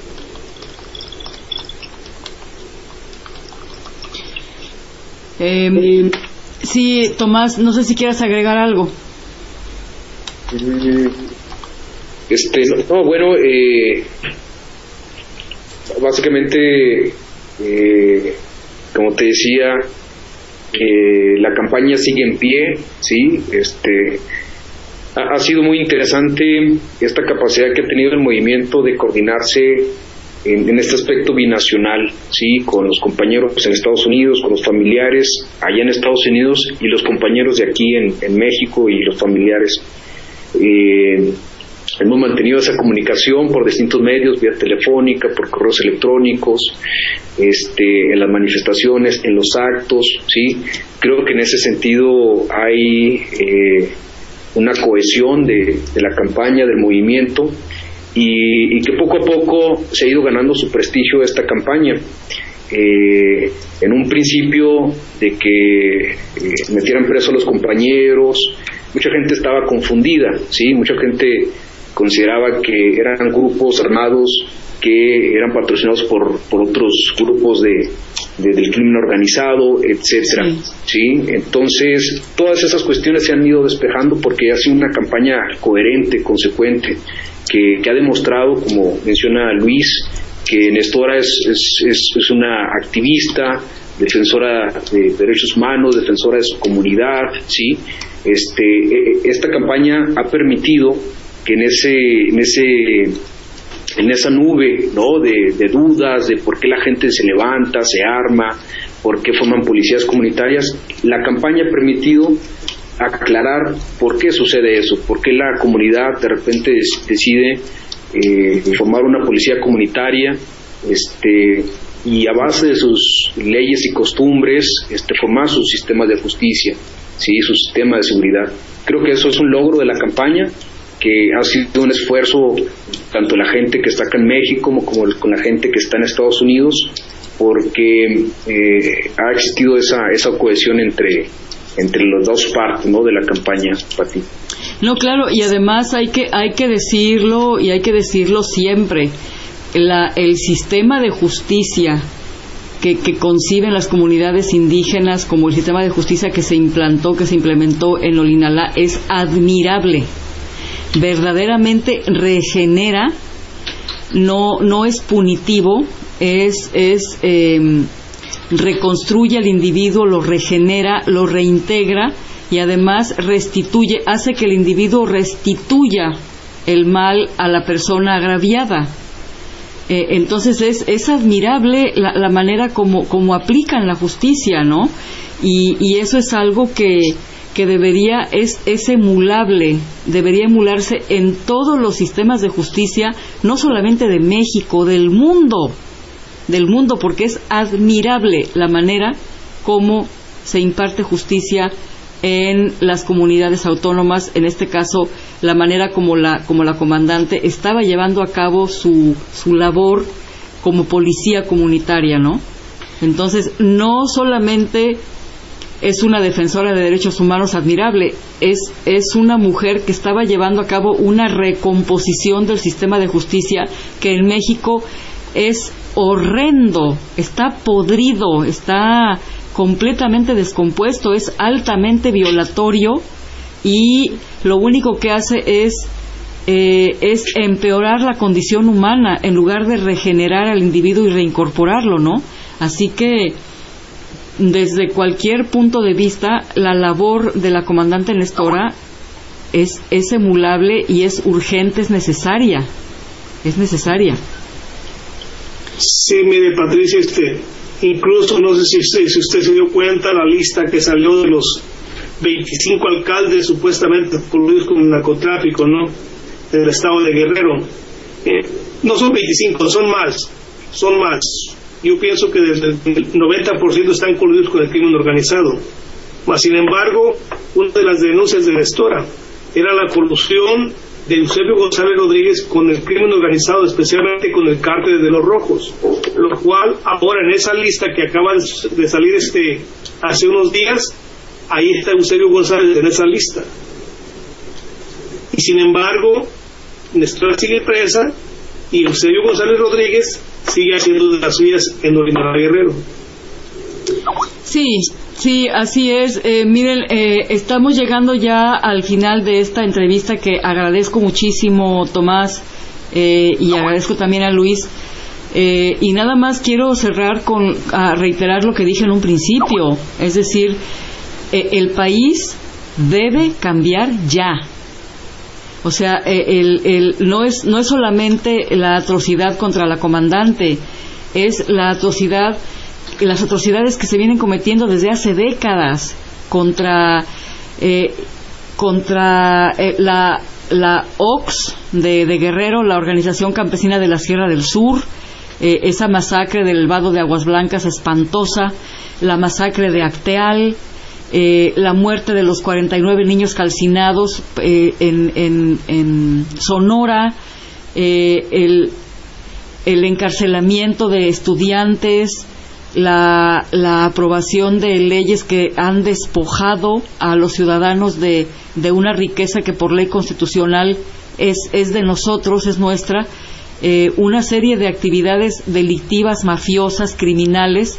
Sí, Tomás, no sé si quieras agregar algo. Bueno, básicamente, como te decía, la campaña sigue en pie, sí. Ha sido muy interesante esta capacidad que ha tenido el movimiento de coordinarse en este aspecto binacional, sí, con los compañeros en Estados Unidos, con los familiares allá en Estados Unidos y los compañeros de aquí en México y los familiares. Hemos mantenido esa comunicación por distintos medios, vía telefónica, por correos electrónicos, en las manifestaciones, en los actos, sí. Creo que en ese sentido hay una cohesión de la campaña, del movimiento, y que poco a poco se ha ido ganando su prestigio esta campaña. En un principio de que metieran preso a los compañeros, mucha gente estaba confundida, sí, mucha gente consideraba que eran grupos armados que eran patrocinados por otros grupos del crimen organizado, etcétera, sí. Entonces todas esas cuestiones se han ido despejando porque ha sido una campaña coherente, consecuente, que ha demostrado, como menciona Luis, que Nestora es una activista, defensora de derechos humanos, defensora de su comunidad, sí. Esta campaña ha permitido que en en esa nube, ¿no?, de dudas, de por qué la gente se levanta, se arma, por qué forman policías comunitarias, la campaña ha permitido aclarar por qué sucede eso, por qué la comunidad de repente decide formar una policía comunitaria, y a base de sus leyes y costumbres, formar sus sistemas de justicia, sí, su sistema de seguridad. Creo que eso es un logro de la campaña, que ha sido un esfuerzo tanto la gente que está acá en México como con la gente que está en Estados Unidos, porque ha existido esa cohesión entre las dos partes, ¿no?, de la campaña, Pati. No, claro, y además hay que decirlo, y hay que decirlo siempre, el sistema de justicia que conciben las comunidades indígenas, como el sistema de justicia que se implementó en Olinalá, es admirable. Verdaderamente regenera, no es punitivo, reconstruye al individuo, lo regenera, lo reintegra y además hace que el individuo restituya el mal a la persona agraviada. Entonces es admirable la manera como aplican la justicia, ¿no? Y eso es algo que es emulable, debería emularse en todos los sistemas de justicia, no solamente de México, del mundo, porque es admirable la manera como se imparte justicia en las comunidades autónomas, en este caso la manera como la comandante estaba llevando a cabo su labor como policía comunitaria, ¿no? Entonces, no solamente es una defensora de derechos humanos admirable, es una mujer que estaba llevando a cabo una recomposición del sistema de justicia que en México es horrendo, está podrido, está completamente descompuesto, es altamente violatorio y lo único que hace es empeorar la condición humana en lugar de regenerar al individuo y reincorporarlo, ¿no? Así que desde cualquier punto de vista la labor de la comandante Nestora es emulable y es urgente, es necesaria. Sí, mire, Patricia, incluso no sé si usted se dio cuenta la lista que salió de los 25 alcaldes supuestamente coludidos con el narcotráfico, ¿no?, del estado de Guerrero. No son 25, son más. Yo pienso que desde el 90% están coludidos con el crimen organizado. Mas, sin embargo, una de las denuncias de Nestora era la colusión de Eusebio González Rodríguez con el crimen organizado, especialmente con el cártel de los Rojos, lo cual ahora en esa lista que acaba de salir hace unos días, ahí está Eusebio González en esa lista. Y sin embargo, Nestora sigue presa y Eusebio González Rodríguez sigue haciendo de las suyas en Olinalá, Guerrero. Sí, así es. Miren, estamos llegando ya al final de esta entrevista que agradezco muchísimo, Tomás, y agradezco también a Luis. Y nada más quiero cerrar a reiterar lo que dije en un principio, es decir, el país debe cambiar ya. O sea, no es solamente la atrocidad contra la comandante, es las atrocidades que se vienen cometiendo desde hace décadas contra la OXX de Guerrero, la Organización Campesina de la Sierra del Sur, esa masacre del Vado de Aguas Blancas espantosa, la masacre de Acteal, la muerte de los 49 niños calcinados en Sonora, el encarcelamiento de estudiantes, la aprobación de leyes que han despojado a los ciudadanos de una riqueza que por ley constitucional es de nosotros, es nuestra, una serie de actividades delictivas, mafiosas, criminales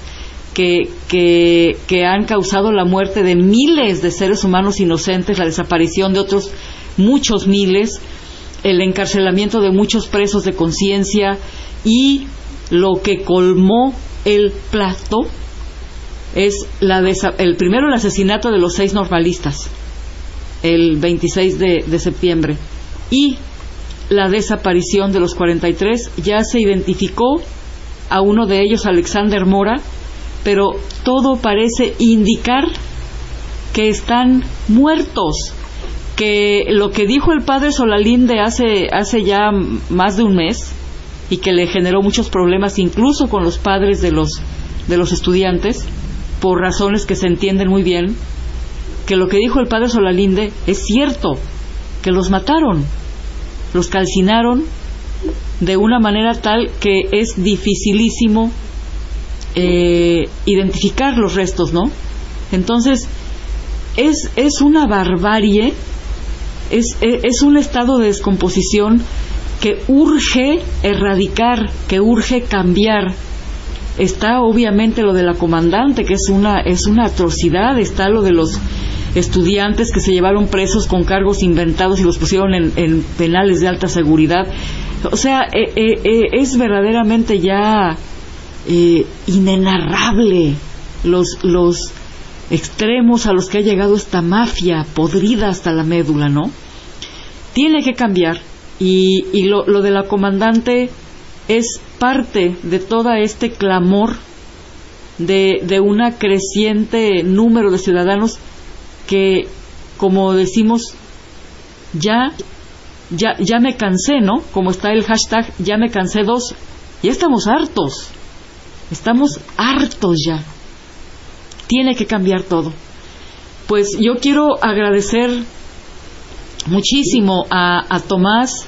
que han causado la muerte de miles de seres humanos inocentes, la desaparición de otros muchos miles, el encarcelamiento de muchos presos de conciencia y lo que colmó el plato es primero el asesinato de los 6 normalistas el 26 de septiembre y la desaparición de los 43. Ya se identificó a uno de ellos, Alexander Mora, pero todo parece indicar que están muertos, que lo que dijo el padre Solalinde hace ya más de un mes, y que le generó muchos problemas incluso con los padres de los estudiantes, por razones que se entienden muy bien, que lo que dijo el padre Solalinde es cierto, que los mataron, los calcinaron de una manera tal que es dificilísimo identificar los restos, ¿no? Entonces es una barbarie, es un estado de descomposición que urge erradicar, que urge cambiar. Está obviamente lo de la comandante, que es una atrocidad. Está lo de los estudiantes que se llevaron presos con cargos inventados y los pusieron en penales de alta seguridad. O sea, es verdaderamente ya inenarrable los extremos a los que ha llegado esta mafia podrida hasta la médula, ¿no? Tiene que cambiar, y lo de la comandante es parte de todo este clamor de una creciente número de ciudadanos que, como decimos, ya me cansé, ¿no? Como está el hashtag, ya me cansé 2, ya estamos hartos ya. Tiene que cambiar todo. Pues yo quiero agradecer muchísimo a Tomás,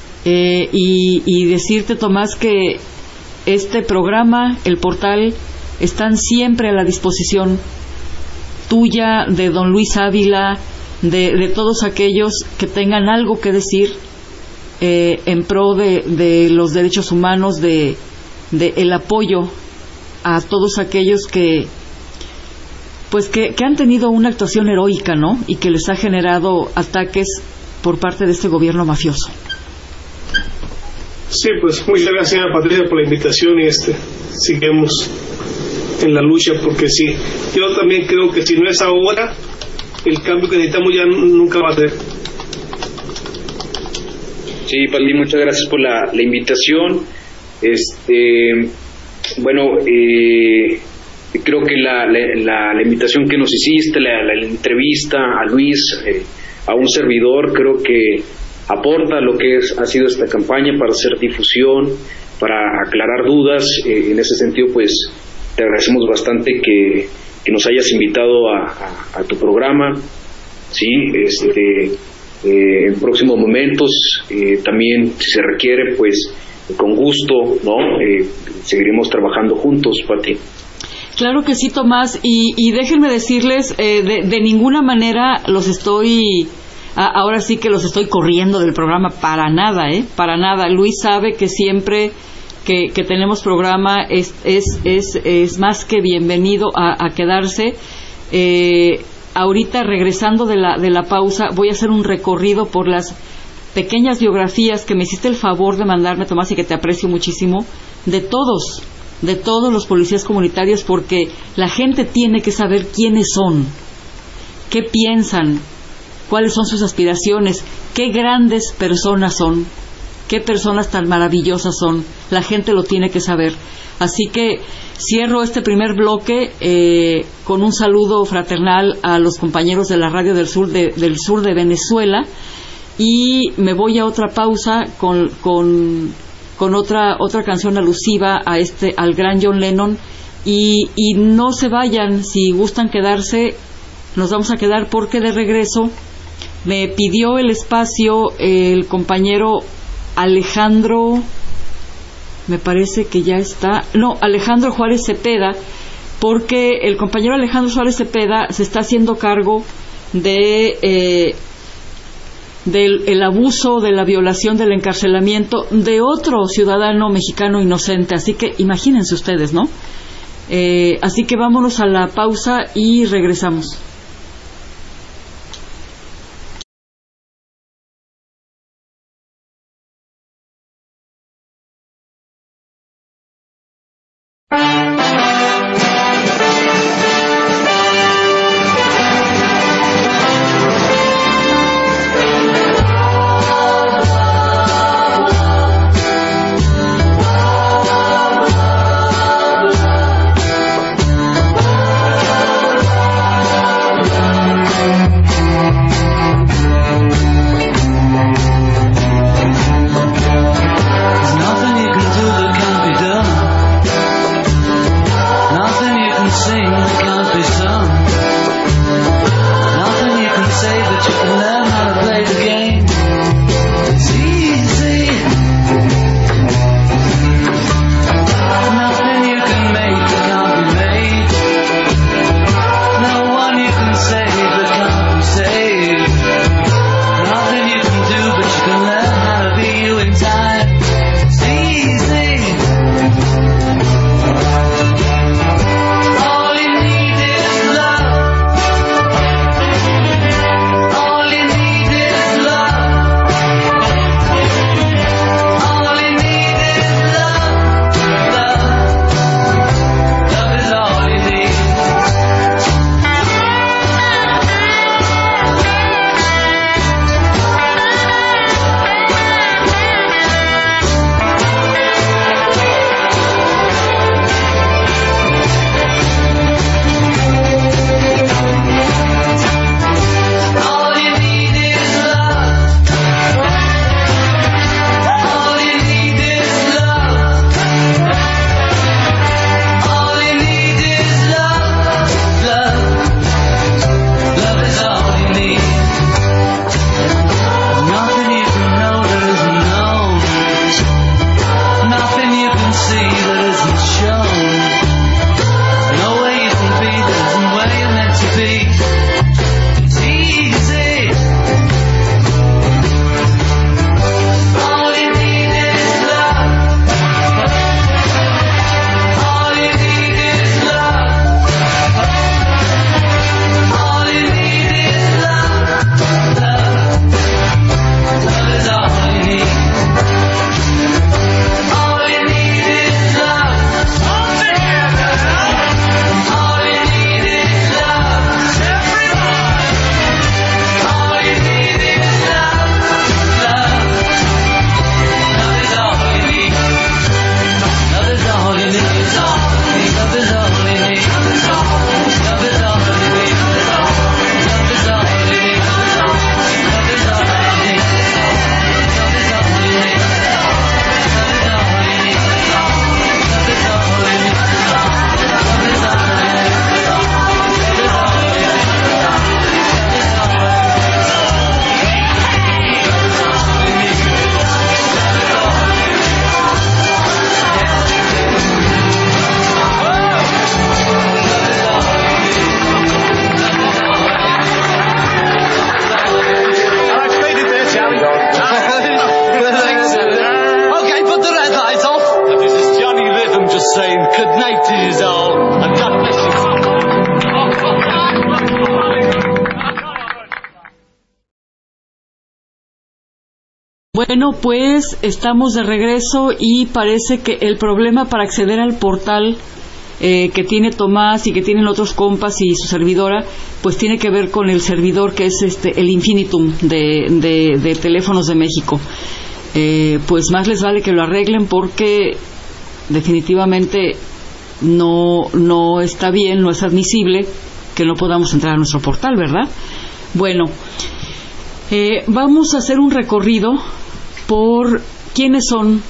y decirte, Tomás, que este programa, el portal, están siempre a la disposición tuya, de don Luis Ávila, de todos aquellos que tengan algo que decir en pro de los derechos humanos, de el apoyo a todos aquellos que han tenido una actuación heroica, ¿no? Y que les ha generado ataques por parte de este gobierno mafioso. Sí, pues muchas gracias, señora Patricia, por la invitación, y seguimos en la lucha, porque sí, yo también creo que si no es ahora, el cambio que necesitamos ya nunca va a ser. Sí, Pati, muchas gracias por la invitación. Bueno, creo que la invitación que nos hiciste, la entrevista a Luis, a un servidor, creo que aporta lo que ha sido esta campaña para hacer difusión, para aclarar dudas. En ese sentido, pues te agradecemos bastante que nos hayas invitado a tu programa. Sí, en próximos momentos también, si se requiere, pues con gusto, ¿no? Seguiremos trabajando juntos, Pati. Claro que sí, Tomás, y déjenme decirles, de ninguna manera los estoy, ahora sí que los estoy corriendo del programa, para nada, para nada. Luis sabe que siempre que tenemos programa es más que bienvenido a quedarse. Ahorita, regresando de la pausa, voy a hacer un recorrido por las pequeñas biografías que me hiciste el favor de mandarme, Tomás, y que te aprecio muchísimo, de todos los policías comunitarios, porque la gente tiene que saber quiénes son, qué piensan, cuáles son sus aspiraciones, qué grandes personas son, qué personas tan maravillosas son. La gente lo tiene que saber. Así que cierro este primer bloque con un saludo fraternal a los compañeros de la radio del sur de Venezuela, y me voy a otra pausa con otra canción alusiva al gran John Lennon, y no se vayan. Si gustan quedarse, nos vamos a quedar, porque de regreso me pidió el espacio el compañero Alejandro, me parece que ya está, Alejandro Juárez Cepeda, porque el compañero Alejandro Juárez Cepeda se está haciendo cargo del abuso, de la violación, del encarcelamiento de otro ciudadano mexicano inocente. Así que imagínense ustedes, ¿no? Así que vámonos a la pausa y regresamos. that isn't shown. No way you can be, there isn't where you're meant to be. It's easy. All you need is love. All you need is love. All you need is love. Love is all you need. All you need is love. All together. All you need is love. Everyone. All you need is love. Love. Love is all you need. Love is all you need. Love is all you need. Love is all you need. Love is all you need. Love is all you need. Love is all you need. Love is all you need. Love is all you need. Love is all you need. Okay, put the red light off. This is Johnny Rhythm just saying good night to you all. And God bless you. Bueno, pues estamos de regreso y parece que el problema para acceder al portal que tiene Tomás y que tienen otros compas y su servidora, pues tiene que ver con el servidor que es el Infinitum de Teléfonos de México. Pues más les vale que lo arreglen porque definitivamente no está bien, no es admisible que no podamos entrar a nuestro portal, ¿verdad? Bueno, vamos a hacer un recorrido por quiénes son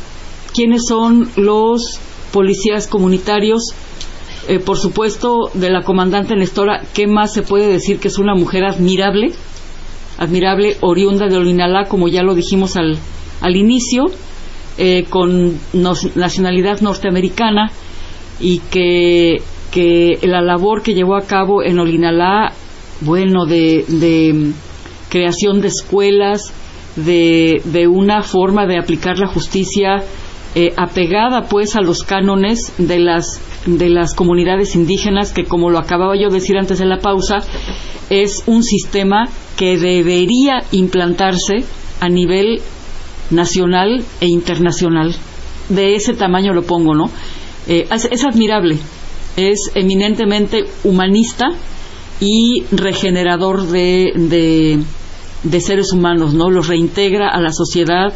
los policías comunitarios. Por supuesto, de la comandante Nestora, ¿qué más se puede decir? Que es una mujer admirable, oriunda de Olinalá, como ya lo dijimos al inicio, con nacionalidad norteamericana, y que la labor que llevó a cabo en Olinalá, bueno, de creación de escuelas, de una forma de aplicar la justicia apegada pues a los cánones de las comunidades indígenas, que como lo acababa yo de decir antes de la pausa, es un sistema que debería implantarse a nivel nacional e internacional. De ese tamaño lo pongo, ¿no? Es admirable, es eminentemente humanista y regenerador de seres humanos, ¿no? Los reintegra a la sociedad,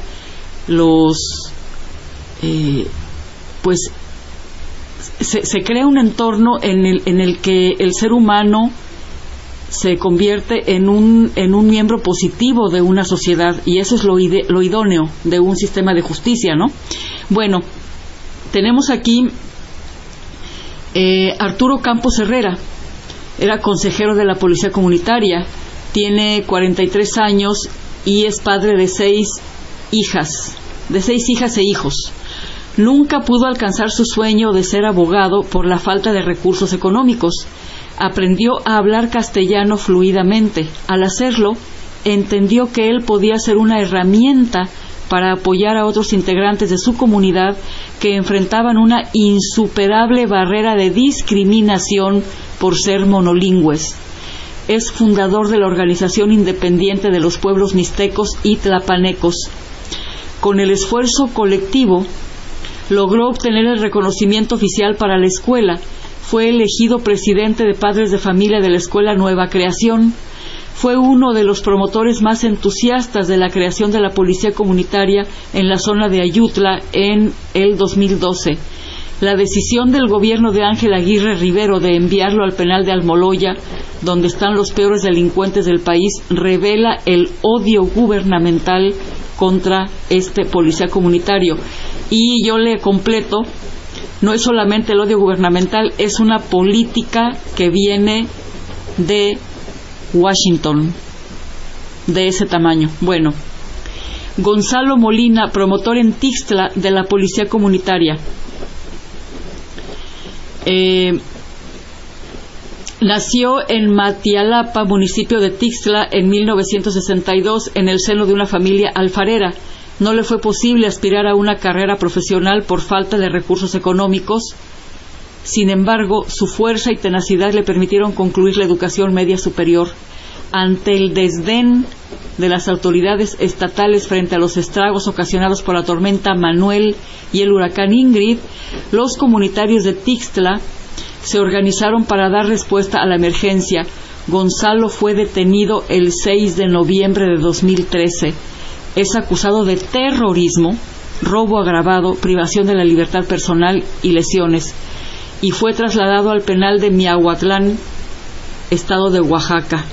pues se crea un entorno en el que el ser humano se convierte en un miembro positivo de una sociedad, y eso es lo idóneo de un sistema de justicia, ¿no? Bueno, tenemos aquí Arturo Campos Herrera, era consejero de la Policía Comunitaria, tiene 43 años y es padre de 6 hijas e hijos. Nunca pudo alcanzar su sueño de ser abogado por la falta de recursos económicos. Aprendió a hablar castellano fluidamente. Al hacerlo, entendió que él podía ser una herramienta para apoyar a otros integrantes de su comunidad que enfrentaban una insuperable barrera de discriminación por ser monolingües. Es fundador de la Organización Independiente de los Pueblos Mixtecos y Tlapanecos. Con el esfuerzo colectivo, logró obtener el reconocimiento oficial para la escuela. Fue elegido presidente de padres de familia de la Escuela Nueva Creación. Fue uno de los promotores más entusiastas de la creación de la policía comunitaria en la zona de Ayutla en el 2012. La decisión del gobierno de Ángel Aguirre Rivero de enviarlo al penal de Almoloya, donde están los peores delincuentes del país, revela el odio gubernamental contra este policía comunitario. Y yo le completo, no es solamente el odio gubernamental, es una política que viene de Washington, de ese tamaño. Bueno, Gonzalo Molina, promotor en Tixtla de la Policía Comunitaria. Nació en Matialapa, municipio de Tixtla, en 1962, en el seno de una familia alfarera. No le fue posible aspirar a una carrera profesional por falta de recursos económicos. Sin embargo, su fuerza y tenacidad le permitieron concluir la educación media superior. Ante el desdén de las autoridades estatales frente a los estragos ocasionados por la tormenta Manuel y el huracán Ingrid, los comunitarios de Tixtla se organizaron para dar respuesta a la emergencia. Gonzalo fue detenido el 6 de noviembre de 2013. Es acusado de terrorismo, robo agravado, privación de la libertad personal y lesiones, y fue trasladado al penal de Miahuatlán, estado de Oaxaca.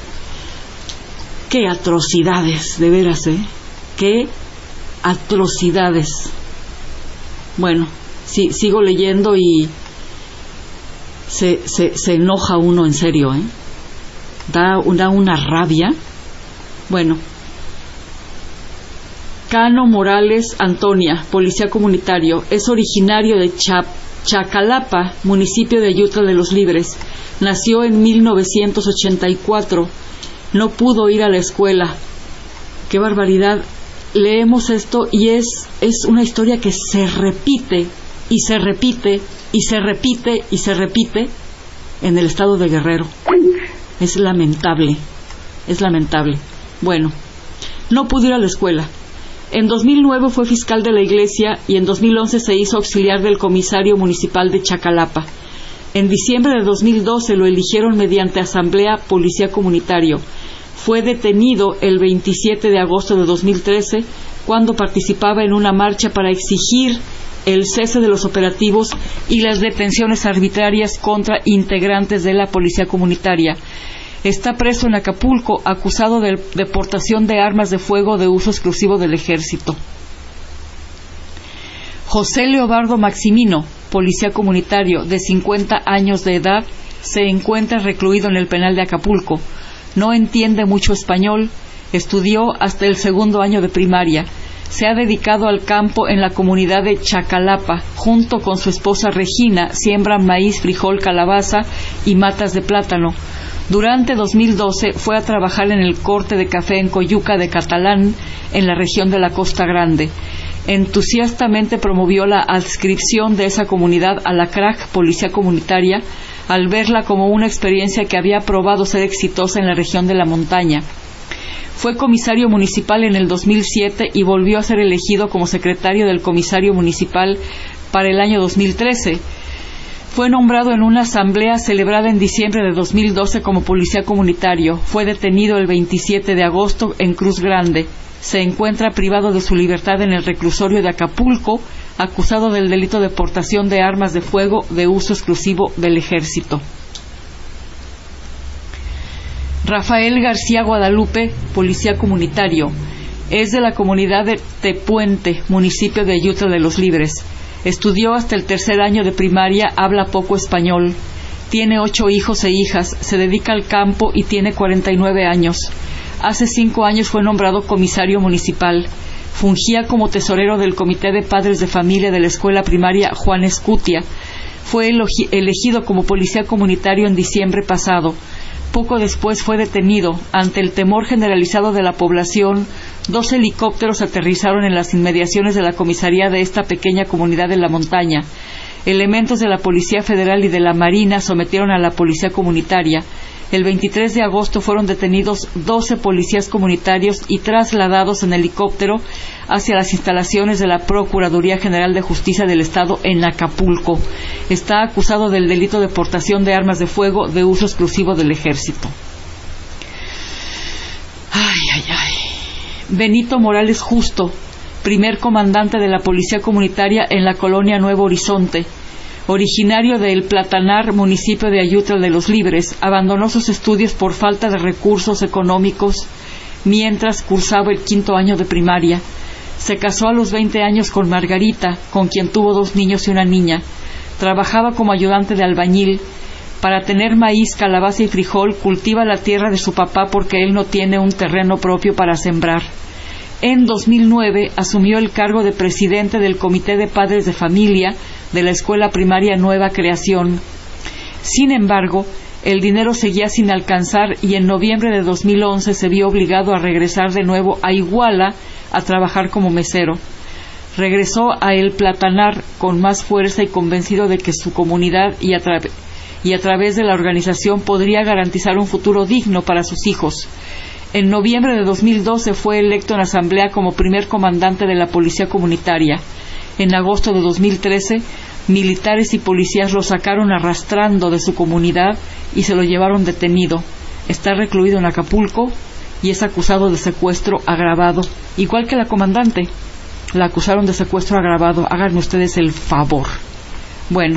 ¡Qué atrocidades, de veras, qué atrocidades! Bueno, sí, sigo leyendo y se enoja uno en serio, da una rabia. Bueno, Cano Morales Antonia, policía comunitario, es originario de Chacalapa, municipio de Ayutla de los Libres. Nació en 1984. No pudo ir a la escuela. ¡Qué barbaridad! Leemos esto y es una historia que se repite y se repite y se repite y se repite en el estado de Guerrero. Es lamentable, es lamentable. Bueno, no pudo ir a la escuela. En 2009 fue fiscal de la iglesia y en 2011 se hizo auxiliar del comisario municipal de Chacalapa. En diciembre de 2012 lo eligieron mediante asamblea policía comunitario. Fue detenido el 27 de agosto de 2013 cuando participaba en una marcha para exigir el cese de los operativos y las detenciones arbitrarias contra integrantes de la policía comunitaria. Está preso en Acapulco, acusado de deportación de armas de fuego de uso exclusivo del ejército. José Leobardo Maximino, policía comunitario de 50 años de edad, se encuentra recluido en el penal de Acapulco. No entiende mucho español, estudió hasta el 2º año de primaria. Se ha dedicado al campo en la comunidad de Chacalapa. Junto con su esposa Regina, siembran maíz, frijol, calabaza y matas de plátano. Durante 2012 fue a trabajar en el corte de café en Coyuca de Catalán, en la región de la Costa Grande. Entusiastamente promovió la adscripción de esa comunidad a la CRAC, Policía Comunitaria, al verla como una experiencia que había probado ser exitosa en la región de la montaña. Fue comisario municipal en el 2007 y volvió a ser elegido como secretario del comisario municipal para el año 2013. Fue nombrado en una asamblea celebrada en diciembre de 2012 como policía comunitario. Fue detenido el 27 de agosto en Cruz Grande. Se encuentra privado de su libertad en el reclusorio de Acapulco, acusado del delito de portación de armas de fuego de uso exclusivo del ejército. Rafael García Guadalupe, policía comunitario, es de la comunidad de Tepuente, municipio de Ayutla de los Libres. Estudió hasta el 3er año de primaria, habla poco español. Tiene 8 hijos e hijas, se dedica al campo y tiene 49 años. Hace 5 años fue nombrado comisario municipal. Fungía como tesorero del Comité de Padres de Familia de la Escuela Primaria Juan Escutia. Fue elegido como policía comunitario en diciembre pasado. Poco después fue detenido. Ante el temor generalizado de la población, 2 helicópteros aterrizaron en las inmediaciones de la comisaría de esta pequeña comunidad de la montaña. Elementos de la Policía Federal y de la Marina sometieron a la policía comunitaria. El 23 de agosto fueron detenidos 12 policías comunitarios y trasladados en helicóptero hacia las instalaciones de la Procuraduría General de Justicia del Estado en Acapulco. Está acusado del delito de portación de armas de fuego de uso exclusivo del ejército. Benito Morales Justo, primer comandante de la Policía Comunitaria en la colonia Nuevo Horizonte. Originario de El Platanar, municipio de Ayutla de los Libres, abandonó sus estudios por falta de recursos económicos mientras cursaba el 5º año de primaria. Se casó a los 20 años con Margarita, con quien tuvo 2 niños y una niña. Trabajaba como ayudante de albañil. Para tener maíz, calabaza y frijol, cultiva la tierra de su papá porque él no tiene un terreno propio para sembrar. En 2009 asumió el cargo de presidente del Comité de Padres de Familia de la escuela primaria Nueva Creación. Sin embargo, el dinero seguía sin alcanzar y en noviembre de 2011 se vio obligado a regresar de nuevo a Iguala a trabajar como mesero. Regresó a El Platanar con más fuerza y convencido de que su comunidad y a través de la organización podría garantizar un futuro digno para sus hijos. En noviembre de 2012 fue electo en asamblea como primer comandante de la policía comunitaria. En agosto de 2013, militares y policías lo sacaron arrastrando de su comunidad y se lo llevaron detenido. Está recluido en Acapulco y es acusado de secuestro agravado, igual que la comandante. La acusaron de secuestro agravado. Háganme ustedes el favor. Bueno.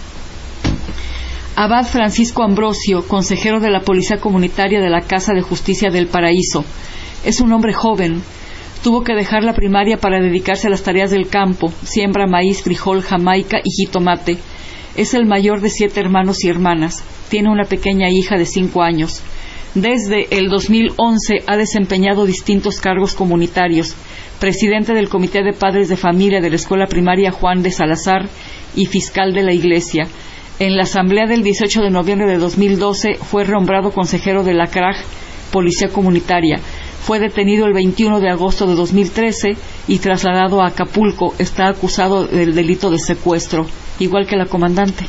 Abad Francisco Ambrosio, consejero de la Policía Comunitaria de la Casa de Justicia del Paraíso. Es un hombre joven. Tuvo que dejar la primaria para dedicarse a las tareas del campo. Siembra maíz, frijol, jamaica y jitomate. Es el mayor de 7 hermanos y hermanas. Tiene una pequeña hija de 5 años. Desde el 2011 ha desempeñado distintos cargos comunitarios. Presidente del Comité de Padres de Familia de la Escuela Primaria Juan de Salazar y fiscal de la Iglesia. En la asamblea del 18 de noviembre de 2012 fue nombrado consejero de la CRAG, Policía Comunitaria. Fue detenido el 21 de agosto de 2013 y trasladado a Acapulco. Está acusado del delito de secuestro, igual que la comandante.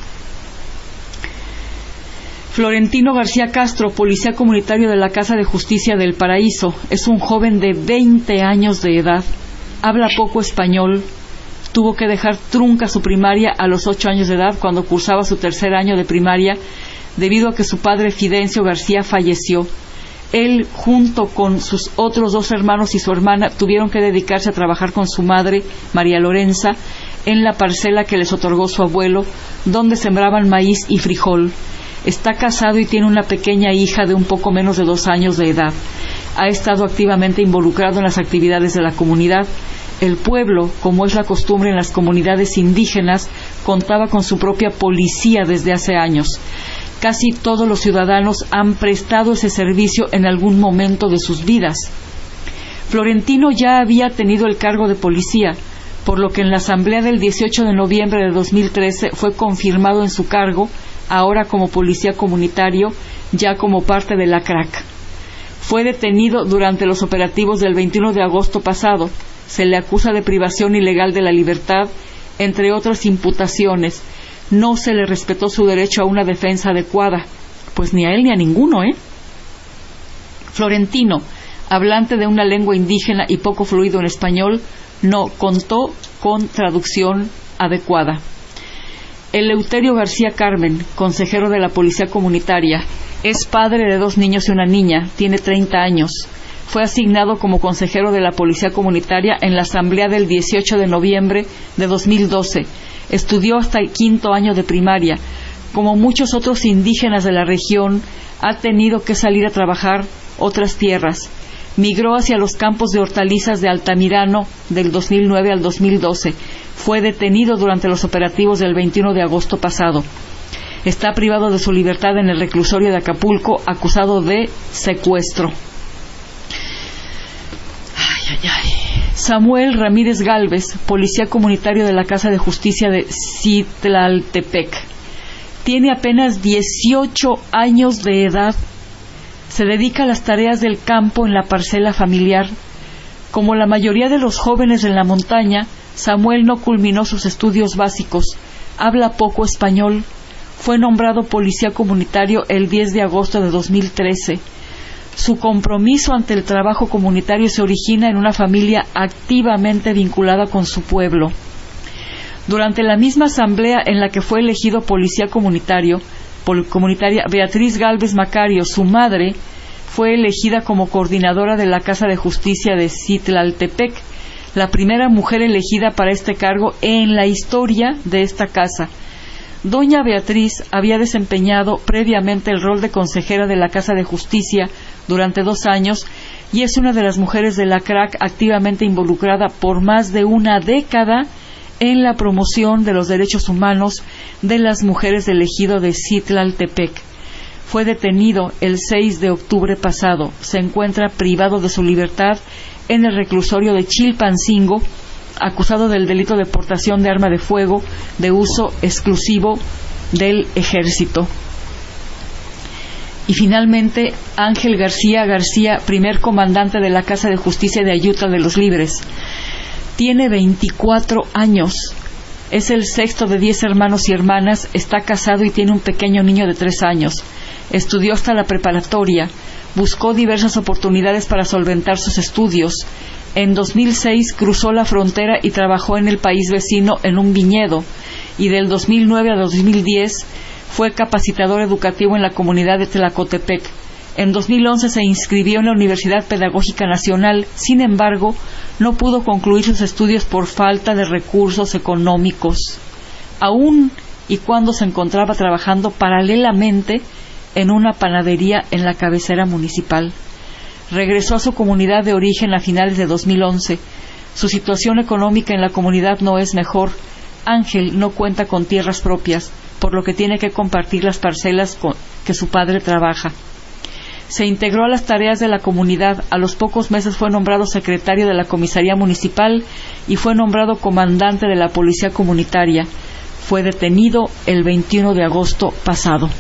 Florentino García Castro, policía comunitario de la Casa de Justicia del Paraíso. Es un joven de 20 años de edad. Habla poco español. Tuvo que dejar trunca su primaria a los 8 años de edad cuando cursaba su 3er año de primaria debido a que su padre Fidencio García falleció. Él, junto con sus otros 2 hermanos y su hermana, tuvieron que dedicarse a trabajar con su madre, María Lorenza, en la parcela que les otorgó su abuelo, donde sembraban maíz y frijol. Está casado y tiene una pequeña hija de un poco menos de 2 años de edad. Ha estado activamente involucrado en las actividades de la comunidad. El pueblo, como es la costumbre en las comunidades indígenas, contaba con su propia policía desde hace años. Casi todos los ciudadanos han prestado ese servicio en algún momento de sus vidas. Florentino ya había tenido el cargo de policía, por lo que en la asamblea del 18 de noviembre de 2013 fue confirmado en su cargo, ahora como policía comunitario, ya como parte de la CRAC. Fue detenido durante los operativos del 21 de agosto pasado. Se le acusa de privación ilegal de la libertad, entre otras imputaciones. No se le respetó su derecho a una defensa adecuada, pues ni a él ni a ninguno, Florentino, hablante de una lengua indígena y poco fluido en español, no contó con traducción adecuada. Eleuterio García Carmen, consejero de la Policía Comunitaria, es padre de 2 niños y una niña, tiene 30 años. Fue asignado como consejero de la Policía Comunitaria en la asamblea del 18 de noviembre de 2012. Estudió hasta el 5º año de primaria. Como muchos otros indígenas de la región, ha tenido que salir a trabajar otras tierras. Migró hacia los campos de hortalizas de Altamirano del 2009 al 2012. Fue detenido durante los operativos del 21 de agosto pasado. Está privado de su libertad en el reclusorio de Acapulco, acusado de secuestro. Samuel Ramírez Gálvez, policía comunitario de la Casa de Justicia de Citlaltepec. Tiene apenas 18 años de edad. Se dedica a las tareas del campo en la parcela familiar. Como la mayoría de los jóvenes en la montaña, Samuel no culminó sus estudios básicos. Habla poco español. Fue nombrado policía comunitario el 10 de agosto de 2013. Su compromiso ante el trabajo comunitario se origina en una familia activamente vinculada con su pueblo. Durante la misma asamblea en la que fue elegido policía comunitaria, Beatriz Gálvez Macario, su madre, fue elegida como coordinadora de la Casa de Justicia de Citlaltepec, la primera mujer elegida para este cargo en la historia de esta casa. Doña Beatriz había desempeñado previamente el rol de consejera de la Casa de Justicia durante 2 años y es una de las mujeres de la CRAC activamente involucrada por más de una década en la promoción de los derechos humanos de las mujeres del ejido de Citlaltepec. Fue detenido el 6 de octubre pasado. Se encuentra privado de su libertad en el reclusorio de Chilpancingo, acusado del delito de portación de arma de fuego de uso exclusivo del ejército. Y finalmente, Ángel García García, primer comandante de la Casa de Justicia de Ayutla de los Libres. Tiene 24 años. Es el sexto de 10 hermanos y hermanas. Está casado y tiene un pequeño niño de 3 años. Estudió hasta la preparatoria. Buscó diversas oportunidades para solventar sus estudios. En 2006 cruzó la frontera y trabajó en el país vecino en un viñedo. Y del 2009 a 2010 fue capacitador educativo en la comunidad de Tlacotepec. En 2011 se inscribió en la Universidad Pedagógica Nacional. Sin embargo, no pudo concluir sus estudios por falta de recursos económicos, aun y cuando se encontraba trabajando paralelamente en una panadería en la cabecera municipal. Regresó a su comunidad de origen a finales de 2011. Su situación económica en la comunidad no es mejor. Ángel no cuenta con tierras propias, por lo que tiene que compartir las parcelas que su padre trabaja. Se integró a las tareas de la comunidad. A los pocos meses fue nombrado secretario de la comisaría municipal y fue nombrado comandante de la policía comunitaria. Fue detenido el 21 de agosto pasado.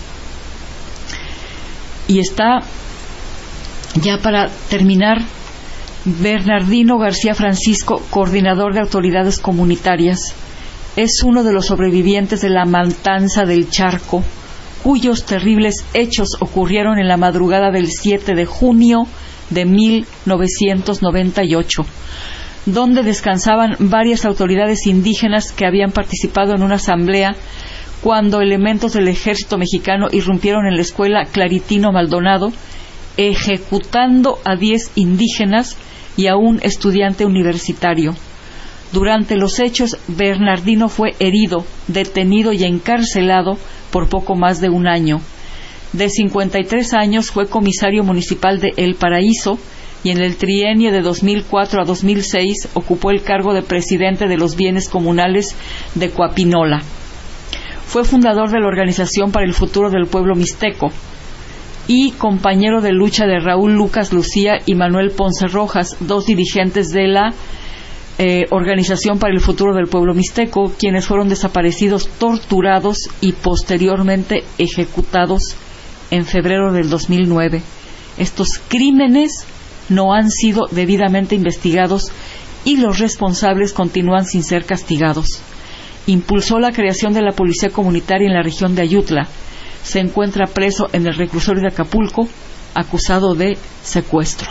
Y está, ya para terminar, Bernardino García Francisco, coordinador de autoridades comunitarias. Es uno de los sobrevivientes de la matanza del Charco, cuyos terribles hechos ocurrieron en la madrugada del 7 de junio de 1998, donde descansaban varias autoridades indígenas que habían participado en una asamblea cuando elementos del ejército mexicano irrumpieron en la escuela Claritino Maldonado, ejecutando a 10 indígenas y a un estudiante universitario. Durante los hechos, Bernardino fue herido, detenido y encarcelado por poco más de un año. De 53 años fue comisario municipal de El Paraíso y en el trienio de 2004 a 2006 ocupó el cargo de presidente de los bienes comunales de Coapinola. Fue fundador de la Organización para el Futuro del Pueblo Mixteco y compañero de lucha de Raúl Lucas Lucía y Manuel Ponce Rojas, dos dirigentes de la Organización para el Futuro del Pueblo Mixteco, quienes fueron desaparecidos, torturados y posteriormente ejecutados en febrero del 2009. Estos crímenes no han sido debidamente investigados y los responsables continúan sin ser castigados. Impulsó la creación de la policía comunitaria en la región de Ayutla. Se encuentra preso en el reclusorio de Acapulco, acusado de secuestro.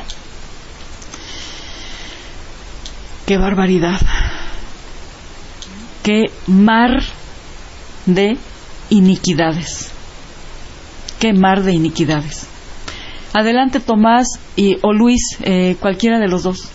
¡Qué barbaridad! ¡Qué mar de iniquidades! ¡Qué mar de iniquidades! Adelante, Tomás o Luis, cualquiera de los dos.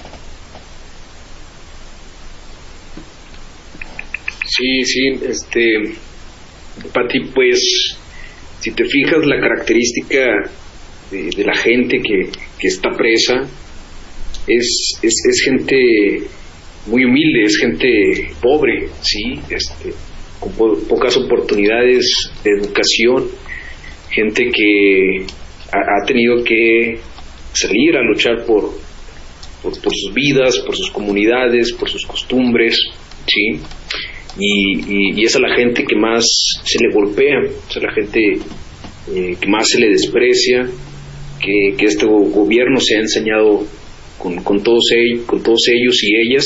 Sí, Pati, pues, si te fijas, la característica de la gente que está presa es gente muy humilde, es gente pobre, sí, con pocas oportunidades de educación, gente que ha tenido que salir a luchar por sus vidas, por sus comunidades, por sus costumbres, sí. Y es a la gente que más se le golpea, es a la gente que más se le desprecia, que este gobierno se ha enseñado con todos ellos y ellas.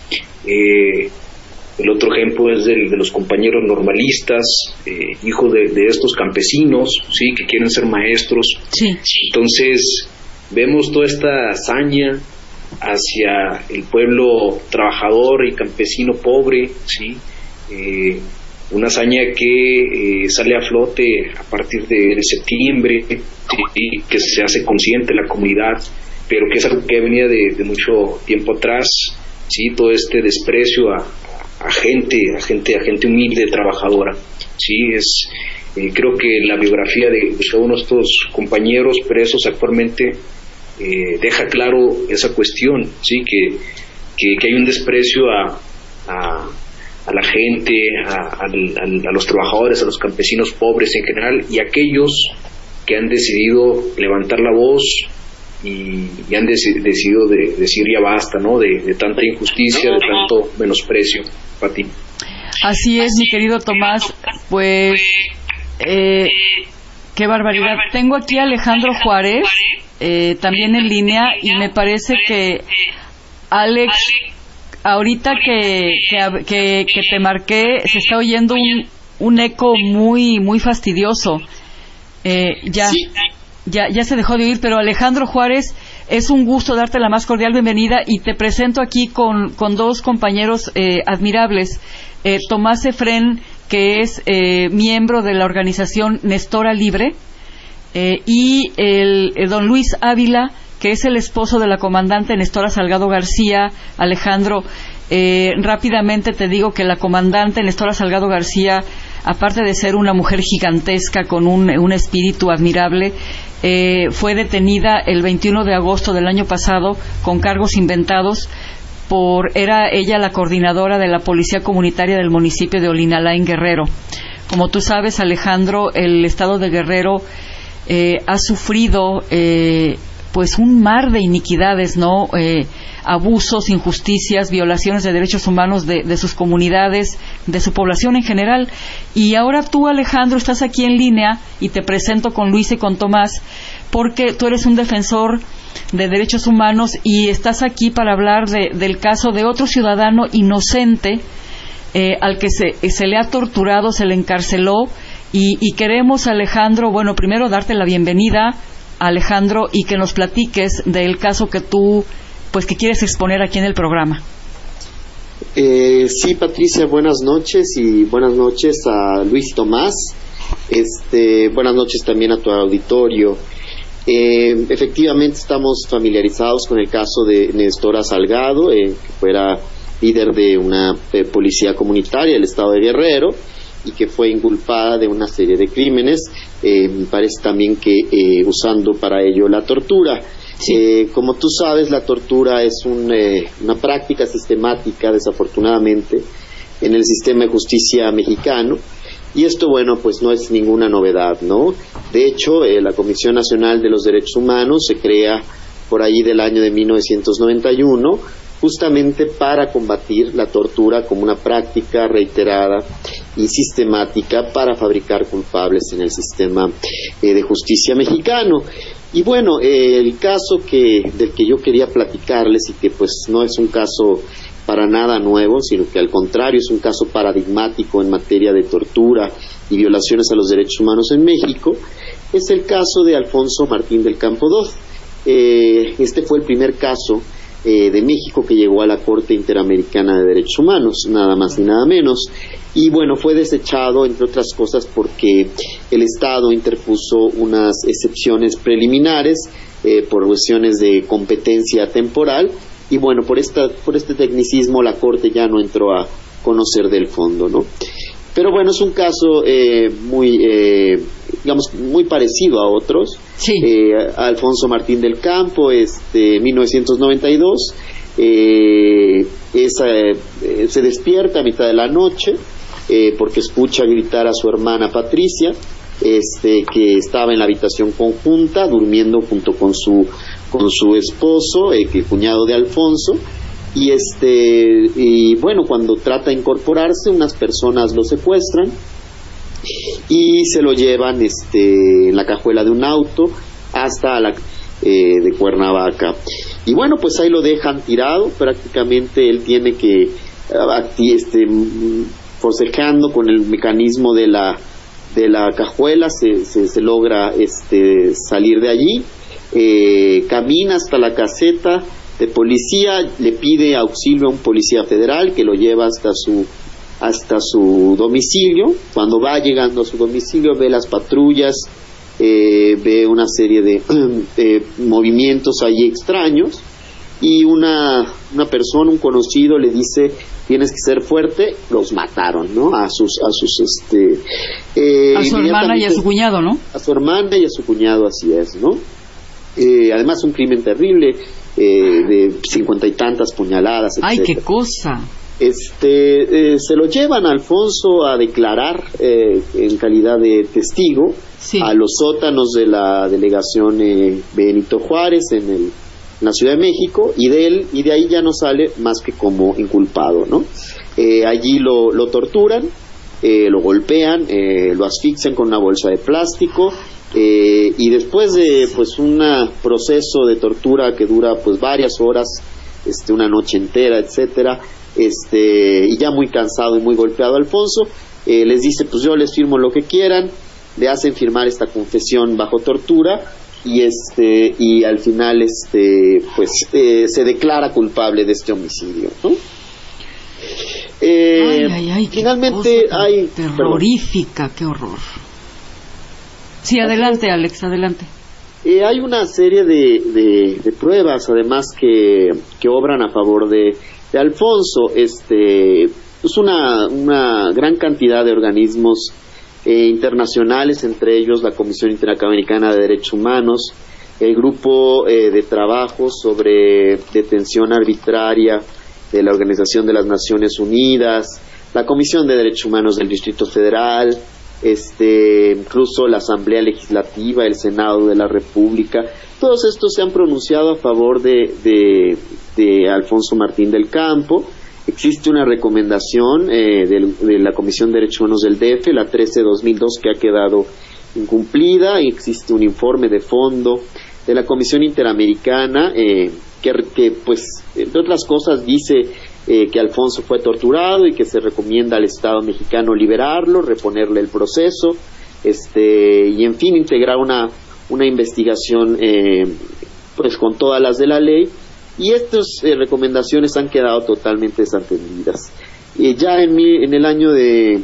El otro ejemplo es de los compañeros normalistas, hijos de estos campesinos, sí, que quieren ser maestros. Sí. Entonces vemos toda esta hazaña hacia el pueblo trabajador y campesino pobre, sí. Una hazaña que sale a flote a partir de septiembre, ¿sí? Que se hace consciente la comunidad, pero que es algo que venía de mucho tiempo atrás, ¿sí? Todo este desprecio a gente humilde, trabajadora, ¿sí? Creo que la biografía de cada uno de estos compañeros presos actualmente deja claro esa cuestión, ¿sí? Que hay un desprecio a la gente, a los trabajadores, a los campesinos pobres en general, y a aquellos que han decidido levantar la voz y han decidido decir ya basta, ¿no? De tanta injusticia, de tanto menosprecio. Pati. Así es, mi querido Tomás, pues qué barbaridad. Tengo aquí a Alejandro Juárez, también en línea, y me parece que Alex, ahorita que te marqué, se está oyendo un eco muy muy fastidioso. Ya se dejó de oír, pero Alejandro Juárez, es un gusto darte la más cordial bienvenida, y te presento aquí con dos compañeros admirables. Tomás Efrén, que es miembro de la organización Nestora Libre, y el don Luis Ávila, que es el esposo de la comandante Nestora Salgado García. Alejandro, rápidamente te digo que la comandante Nestora Salgado García, aparte de ser una mujer gigantesca con un espíritu admirable, fue detenida el 21 de agosto del año pasado con cargos inventados. Era ella la coordinadora de la policía comunitaria del municipio de Olinalá, en Guerrero. Como tú sabes, Alejandro, el estado de Guerrero ha sufrido pues un mar de iniquidades, ¿no? Abusos, injusticias, violaciones de derechos humanos de sus comunidades, de su población en general. Y ahora tú, Alejandro, estás aquí en línea, y te presento con Luis y con Tomás, porque tú eres un defensor de derechos humanos y estás aquí para hablar del caso de otro ciudadano inocente al que se le ha torturado, se le encarceló, y queremos, Alejandro, bueno, primero darte la bienvenida, Alejandro, y que nos platiques del caso que tú, pues, que quieres exponer aquí en el programa. Sí, Patricia, buenas noches, y buenas noches a Luis Tomás. Buenas noches también a tu auditorio. Efectivamente estamos familiarizados con el caso de Nestora Salgado, que fuera líder de una policía comunitaria del estado de Guerrero, y que fue inculpada de una serie de crímenes, me parece también que usando para ello la tortura. Sí. Como tú sabes, la tortura es una práctica sistemática, desafortunadamente, en el sistema de justicia mexicano. Y esto, bueno, pues no es ninguna novedad, ¿no? De hecho, la Comisión Nacional de los Derechos Humanos se crea por ahí del año de 1991, justamente para combatir la tortura como una práctica reiterada y sistemática para fabricar culpables en el sistema de justicia mexicano. Y bueno, el caso del que yo quería platicarles, y que pues no es un caso para nada nuevo, sino que al contrario es un caso paradigmático en materia de tortura y violaciones a los derechos humanos en México, es el caso de Alfonso Martín del Campo II. Este fue el primer caso de México que llegó a la Corte Interamericana de Derechos Humanos, nada más ni nada menos, y bueno, fue desechado, entre otras cosas, porque el Estado interpuso unas excepciones preliminares por cuestiones de competencia temporal. Y bueno, por este tecnicismo la Corte ya no entró a conocer del fondo, ¿no? Pero bueno, es un caso muy parecido a otros. Sí. Alfonso Martín del Campo, 1992, se despierta a mitad de la noche porque escucha gritar a su hermana Patricia, que estaba en la habitación conjunta durmiendo junto con su esposo, el cuñado de Alfonso, y bueno, cuando trata de incorporarse, unas personas lo secuestran y se lo llevan en la cajuela de un auto hasta de Cuernavaca. Y bueno, pues ahí lo dejan tirado. Prácticamente él tiene que forcejeando con el mecanismo de la cajuela se logra salir de allí. Camina hasta la caseta de policía, le pide auxilio a un policía federal que lo lleva hasta su domicilio. Cuando va llegando a su domicilio, ve las patrullas, ve una serie de movimientos allí extraños, y una persona, un conocido, le dice: tienes que ser fuerte, los mataron, ¿no? A su hermana y a su cuñado, ¿no? A su hermana y a su cuñado, así es, ¿no? Además, un crimen terrible, de 50 y tantas puñaladas, etc. ¡Ay, qué cosa! Se lo llevan a Alfonso a declarar en calidad de testigo a los sótanos de la delegación Benito Juárez en la Ciudad de México, y de ahí ya no sale más que como inculpado, ¿no? Allí lo torturan, lo golpean, lo asfixian con una bolsa de plástico, y después de pues un proceso de tortura que dura pues varias horas, una noche entera, etcétera, y ya muy cansado y muy golpeado Alfonso, les dice, pues yo les firmo lo que quieran, le hacen firmar esta confesión bajo tortura, y al final se declara culpable de este homicidio, ¿no? Finalmente hay terrorífica, qué horror. Sí, adelante, Alex, adelante. Hay una serie de pruebas, además, que obran a favor de Alfonso. Es una gran cantidad de organismos internacionales, entre ellos la Comisión Interamericana de Derechos Humanos, el Grupo de Trabajo sobre Detención Arbitraria de la Organización de las Naciones Unidas, la Comisión de Derechos Humanos del Distrito Federal, incluso la Asamblea Legislativa, el Senado de la República. Todos estos se han pronunciado a favor de Alfonso Martín del Campo. Existe una recomendación de la Comisión de Derechos Humanos del DF, la 13/2002, que ha quedado incumplida, y existe un informe de fondo de la Comisión Interamericana que pues, entre otras cosas, dice que Alfonso fue torturado y que se recomienda al Estado mexicano liberarlo, reponerle el proceso, y en fin, integrar una investigación pues con todas las de la ley. Y estas recomendaciones han quedado totalmente desatendidas. Ya en el año de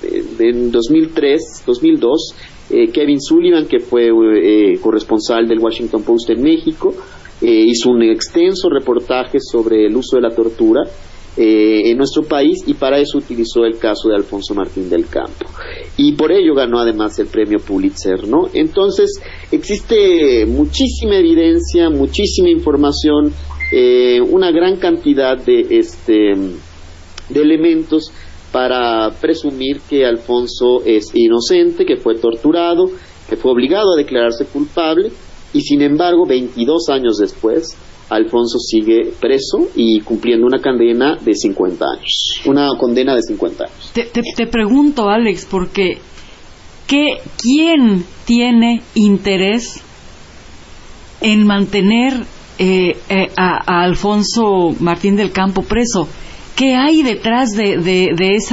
2002, Kevin Sullivan, que fue corresponsal del Washington Post en México, hizo un extenso reportaje sobre el uso de la tortura en nuestro país, y para eso utilizó el caso de Alfonso Martín del Campo, y por ello ganó además el premio Pulitzer, ¿no? Entonces existe muchísima evidencia, muchísima información, una gran cantidad de elementos para presumir que Alfonso es inocente, que fue torturado, que fue obligado a declararse culpable, y sin embargo 22 años después Alfonso sigue preso y cumpliendo una condena de 50 años. Una condena de 50 años. Te pregunto, Alex, porque ¿quién tiene interés en mantener a Alfonso Martín del Campo preso? ¿Qué hay detrás de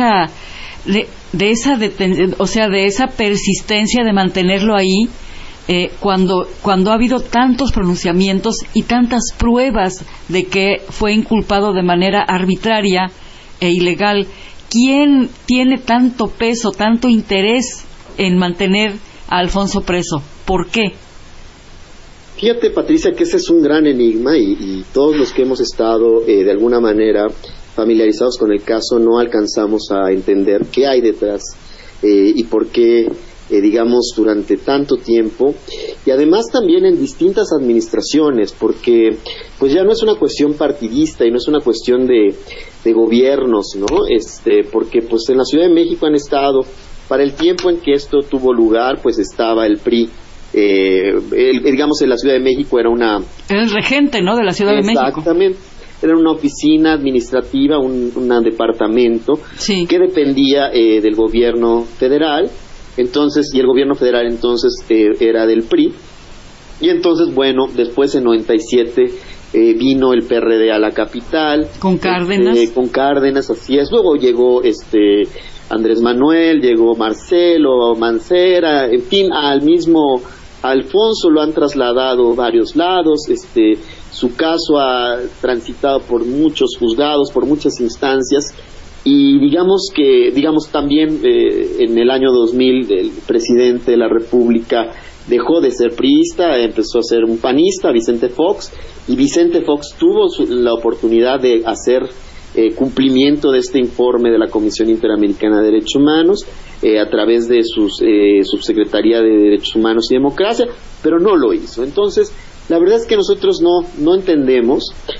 esa persistencia de mantenerlo ahí? Cuando ha habido tantos pronunciamientos y tantas pruebas de que fue inculpado de manera arbitraria e ilegal, ¿quién tiene tanto peso, tanto interés en mantener a Alfonso preso? ¿Por qué? Fíjate, Patricia, que ese es un gran enigma, y todos los que hemos estado de alguna manera familiarizados con el caso no alcanzamos a entender qué hay detrás y por qué digamos, durante tanto tiempo, y además también en distintas administraciones, porque pues ya no es una cuestión partidista y no es una cuestión de gobiernos, ¿no? Porque pues en la Ciudad de México han estado, para el tiempo en que esto tuvo lugar, pues estaba el PRI, digamos, en la Ciudad de México era el regente, ¿no?, de la Ciudad de México. Exactamente. Era una oficina administrativa, un departamento, sí, que dependía del gobierno federal. Entonces, y el gobierno federal entonces era del PRI, y entonces, bueno, después en 97 vino el PRD a la capital. Con Cárdenas, así es. Luego llegó Andrés Manuel, llegó Marcelo, Mancera, en fin, al mismo Alfonso lo han trasladado varios lados. Su caso ha transitado por muchos juzgados, por muchas instancias. Y digamos también en el año 2000 el presidente de la República dejó de ser priista, empezó a ser un panista, Vicente Fox, y Vicente Fox tuvo la oportunidad de hacer cumplimiento de este informe de la Comisión Interamericana de Derechos Humanos a través de su Subsecretaría de Derechos Humanos y Democracia, pero no lo hizo. Entonces, la verdad es que nosotros no entendemos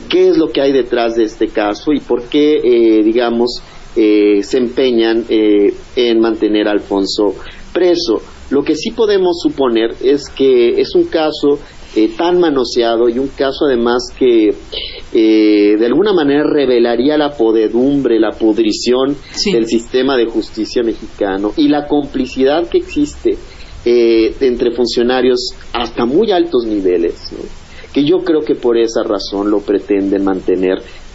qué es lo que hay detrás de este caso y por qué, se empeñan en mantener a Alfonso preso. Lo que sí podemos suponer es que es un caso tan manoseado y un caso además que de alguna manera revelaría la podredumbre, la pudrición del sistema de justicia mexicano y la complicidad que existe entre funcionarios hasta muy altos niveles, ¿no? Que yo creo que por esa razón lo pretenden mantener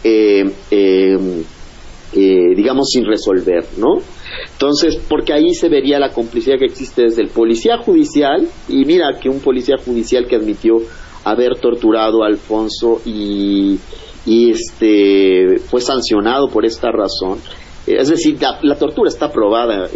sin resolver, ¿no? Entonces, porque ahí se vería la complicidad que existe desde el policía judicial, y mira que un policía judicial que admitió haber torturado a Alfonso y fue sancionado por esta razón, es decir, la tortura está probada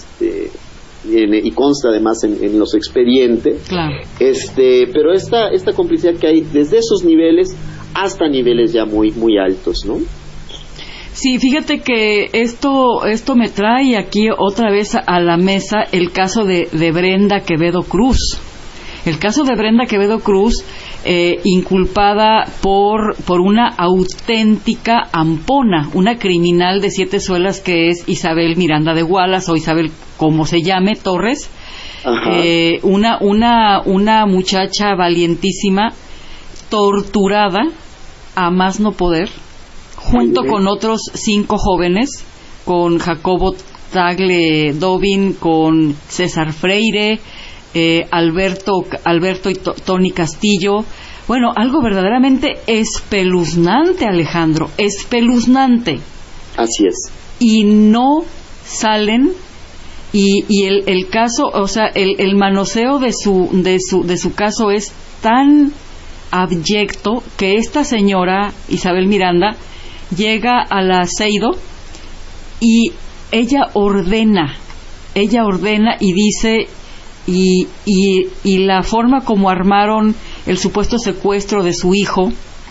y consta además en los expedientes, claro. Pero esta complicidad que hay desde esos niveles hasta niveles ya muy muy altos, ¿no? Sí, fíjate que esto me trae aquí otra vez a la mesa el caso de Brenda Quevedo Cruz. El caso de Brenda Quevedo Cruz, inculpada por una auténtica ampona, una criminal de 7 suelas que es Isabel Miranda de Wallace, o Isabel, como se llame, Torres. Una muchacha valientísima, torturada a más no poder, junto con otros 5 jóvenes, con Jacobo Tagle Dobin, con César Freire, Alberto y Tony Castillo. Bueno, algo verdaderamente espeluznante, Alejandro, espeluznante. Así es. Y no salen, y el caso, o sea, el manoseo de su caso es tan abyecto que esta señora Isabel Miranda llega a la Seido y ella ordena y dice, y la forma como armaron el supuesto secuestro de su hijo,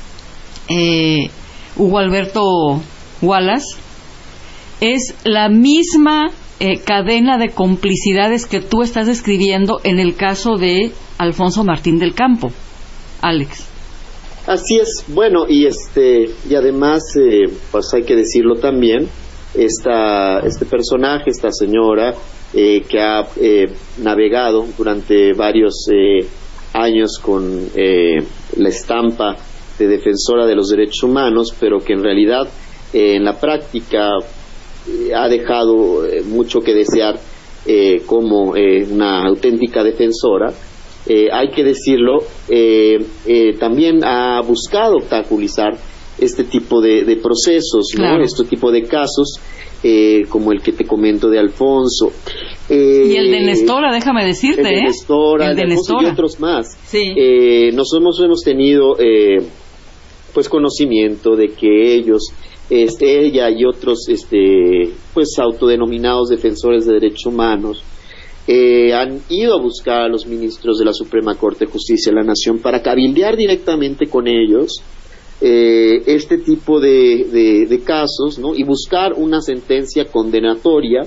Hugo Alberto Wallace, es la misma cadena de complicidades que tú estás describiendo en el caso de Alfonso Martín del Campo, Alex. Así es. Bueno, y además pues hay que decirlo también, este personaje, esta señora que ha navegado durante varios años con la estampa de defensora de los derechos humanos, pero que en realidad en la práctica ha dejado mucho que desear como una auténtica defensora. Hay que decirlo, también ha buscado obstaculizar este tipo de procesos, ¿no? Este tipo de casos, como el que te comento de Alfonso. Y el de Nestora, déjame decirte, el de Nestora, el de Nestora. Y otros más. Sí. Nosotros hemos tenido pues conocimiento de que ellos, ella y otros pues autodenominados defensores de derechos humanos, han ido a buscar a los ministros de la Suprema Corte de Justicia de la Nación para cabildear directamente con ellos este tipo de casos, ¿no? Y buscar una sentencia condenatoria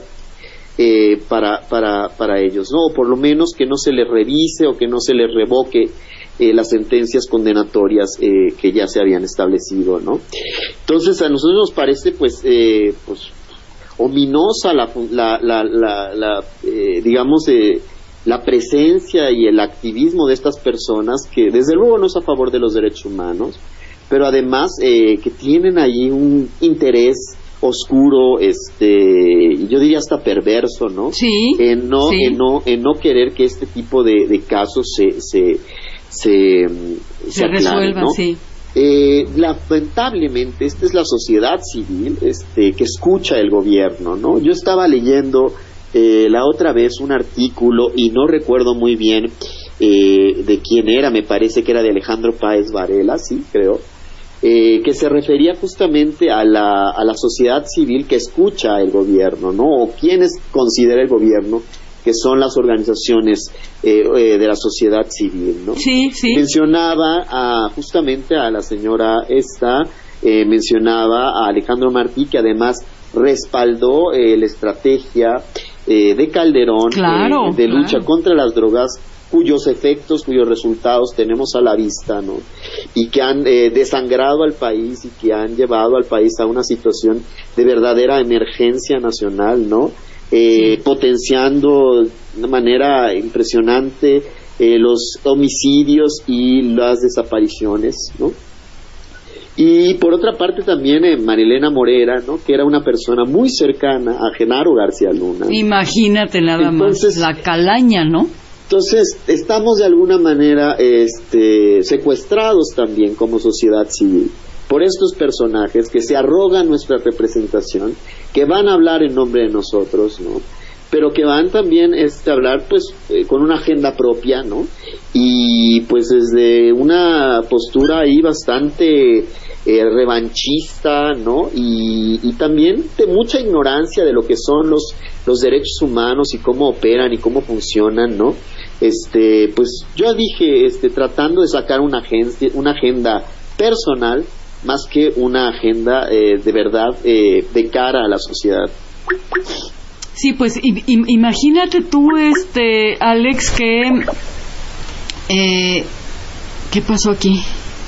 para ellos, ¿no? O por lo menos que no se les revise o que no se les revoque las sentencias condenatorias que ya se habían establecido, ¿no? Entonces a nosotros nos parece pues ominosa la presencia y el activismo de estas personas, que desde luego no es a favor de los derechos humanos, pero además que tienen allí un interés oscuro, yo diría hasta perverso, ¿no? Sí. En no querer que este tipo de casos se resuelvan, ¿no? Sí. Lamentablemente esta es la sociedad civil que escucha el gobierno, ¿no? Yo estaba leyendo la otra vez un artículo y no recuerdo muy bien de quién era, me parece que era de Alejandro Páez Varela, sí, creo, que se refería justamente a la sociedad civil que escucha el gobierno, ¿no? O quienes considera el gobierno, que son las organizaciones de la sociedad civil, ¿no? Sí, sí. Mencionaba justamente a la señora mencionaba a Alejandro Martí, que además respaldó la estrategia de Calderón, de lucha contra las drogas cuyos efectos, cuyos resultados tenemos a la vista, ¿no? Y que han desangrado al país y que han llevado al país a una situación de verdadera emergencia nacional, ¿no? Potenciando de una manera impresionante los homicidios y las desapariciones, ¿no? Y por otra parte también Marilena Morera, ¿no? Que era una persona muy cercana a Genaro García Luna. Imagínate nada Entonces, más, la calaña, ¿no? Entonces, estamos de alguna manera secuestrados también como sociedad civil por estos personajes que se arrogan nuestra representación, que van a hablar en nombre de nosotros, ¿no? Pero que van también a hablar pues con una agenda propia, ¿no? Y pues desde una postura ahí bastante revanchista, ¿no? Y también de mucha ignorancia de lo que son los derechos humanos y cómo operan y cómo funcionan, ¿no? Pues yo dije, tratando de sacar una agenda personal más que una agenda de verdad de cara a la sociedad. Sí, pues imagínate tú, Alex, que ¿qué pasó aquí?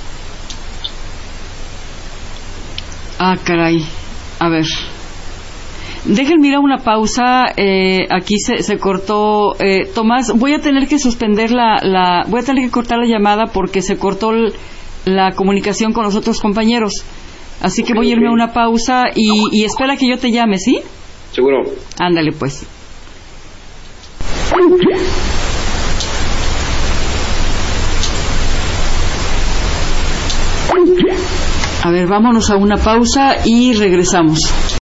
Ah, caray. A ver. Déjenme ir a una pausa. Aquí se cortó. Tomás, voy a tener que suspender voy a tener que cortar la llamada porque se cortó la comunicación con los otros compañeros. Así que voy a irme a una pausa y espera que yo te llame, ¿sí? Seguro. Ándale, pues. A ver, vámonos a una pausa y regresamos.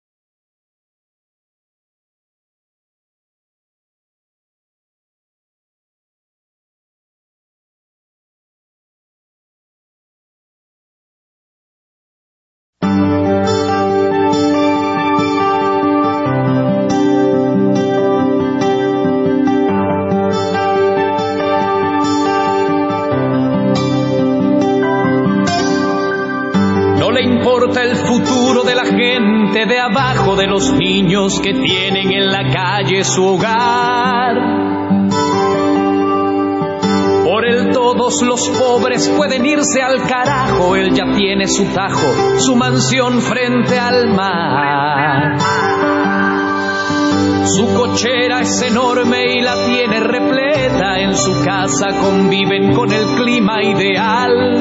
El futuro de la gente de abajo, de los niños que tienen en la calle su hogar. Por él todos los pobres pueden irse al carajo, él ya tiene su tajo, su mansión frente al mar. Su cochera es enorme y la tiene repleta, en su casa conviven con el clima ideal.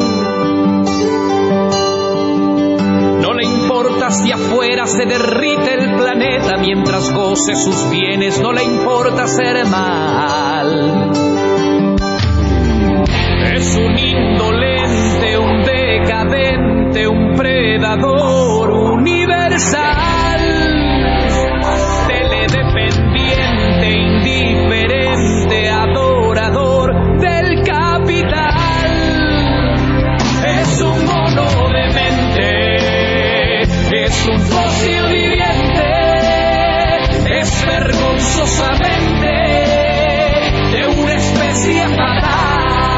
No le importa si afuera se derrite el planeta, mientras goce sus bienes no le importa ser mal. Es un indolente, un decadente, un predador universal, teledependiente, indiferente, adorador del capital. Es un mono demente, es un fósil viviente, es vergonzosamente de una especie fatal.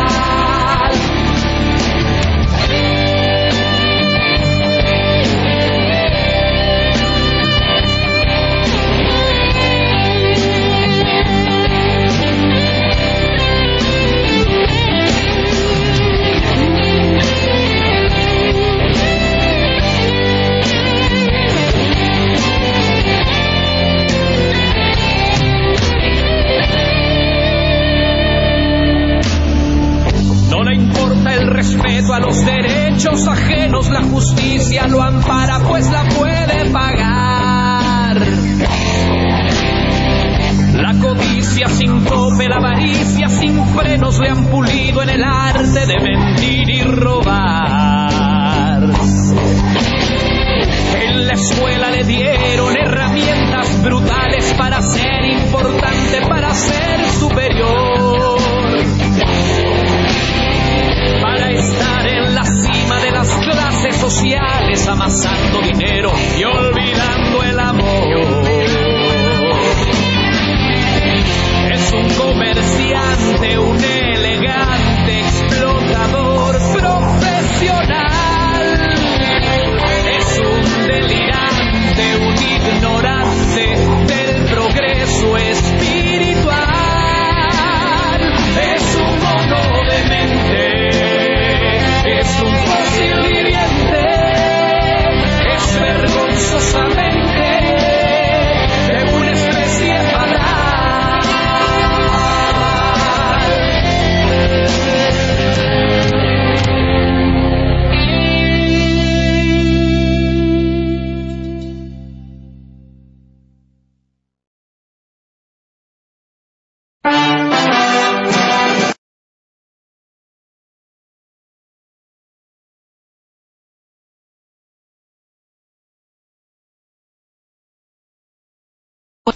Respeto a los derechos ajenos, la justicia lo ampara, pues la puede pagar. La codicia sin tope, la avaricia sin frenos le han pulido en el arte de mentir y robar. En la escuela le dieron herramientas brutales para ser importante, para ser superior, para estar en la cima de las clases sociales, amasando dinero y olvidando el amor. Es un comerciante, un elegante explotador profesional. Es un delirante, un ignorante del progreso espiritual.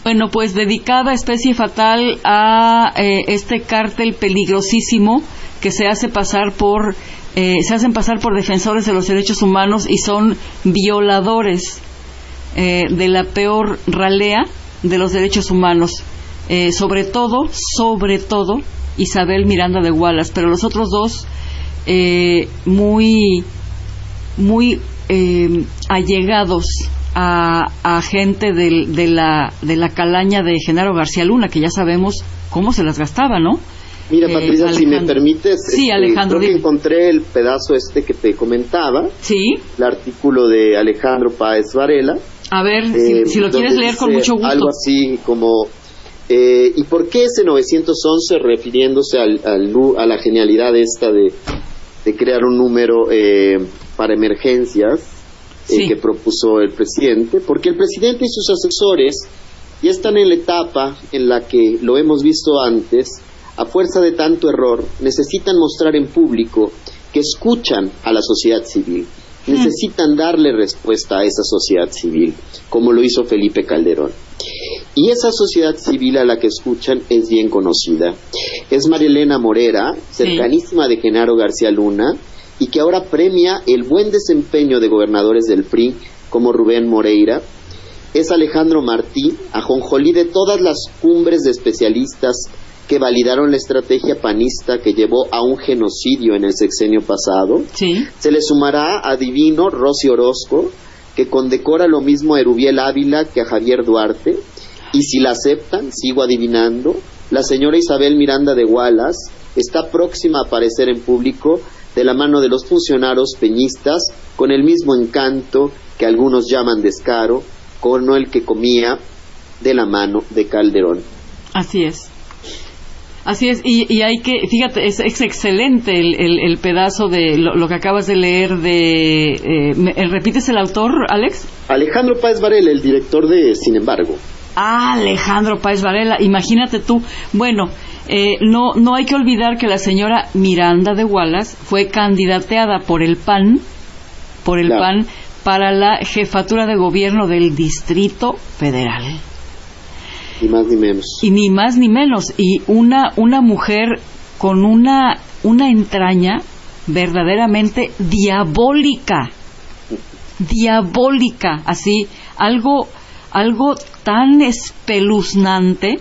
Bueno, pues dedicada Especie Fatal a este cártel peligrosísimo que se hacen pasar por defensores de los derechos humanos y son violadores de la peor ralea de los derechos humanos. Sobre todo Isabel Miranda de Wallace, pero los otros dos muy allegados a gente de la calaña de Genaro García Luna, que ya sabemos cómo se las gastaba, ¿no? Mira, Patricia, si me permites, sí, Alejandro, creo que encontré el pedazo que te comentaba, sí, el artículo de Alejandro Páez Varela. A ver, si lo quieres leer con mucho gusto. Algo así como, ¿y por qué ese 911, refiriéndose a la genialidad esta de crear un número para emergencias sí, que propuso el presidente? Porque el presidente y sus asesores ya están en la etapa en la que, lo hemos visto antes, a fuerza de tanto error, necesitan mostrar en público que escuchan a la sociedad civil. Necesitan darle respuesta a esa sociedad civil, como lo hizo Felipe Calderón. Y esa sociedad civil a la que escuchan es bien conocida. Es María Elena Morera, cercanísima de Genaro García Luna, y que ahora premia el buen desempeño de gobernadores del PRI, como Rubén Moreira. Es Alejandro Martí, ajonjolí de todas las cumbres de especialistas que validaron la estrategia panista que llevó a un genocidio en el sexenio pasado. Sí. Se le sumará a Divino Rosy Orozco, que condecora lo mismo a Erubiel Ávila que a Javier Duarte, y si la aceptan, sigo adivinando, la señora Isabel Miranda de Wallace está próxima a aparecer en público de la mano de los funcionarios peñistas, con el mismo encanto que algunos llaman descaro, con el que comía de la mano de Calderón. Así es. Así es, y hay que, fíjate, es excelente el pedazo de lo que acabas de leer de... ¿repites el autor, Alex? Alejandro Páez Varela, el director de Sin embargo. Alejandro Páez Varela, imagínate tú. Bueno, no hay que olvidar que la señora Miranda de Wallace fue candidateada por el PAN, para la jefatura de gobierno del Distrito Federal. Ni más ni menos. Y ni más ni menos. Y una mujer con una entraña verdaderamente diabólica, así, algo tan espeluznante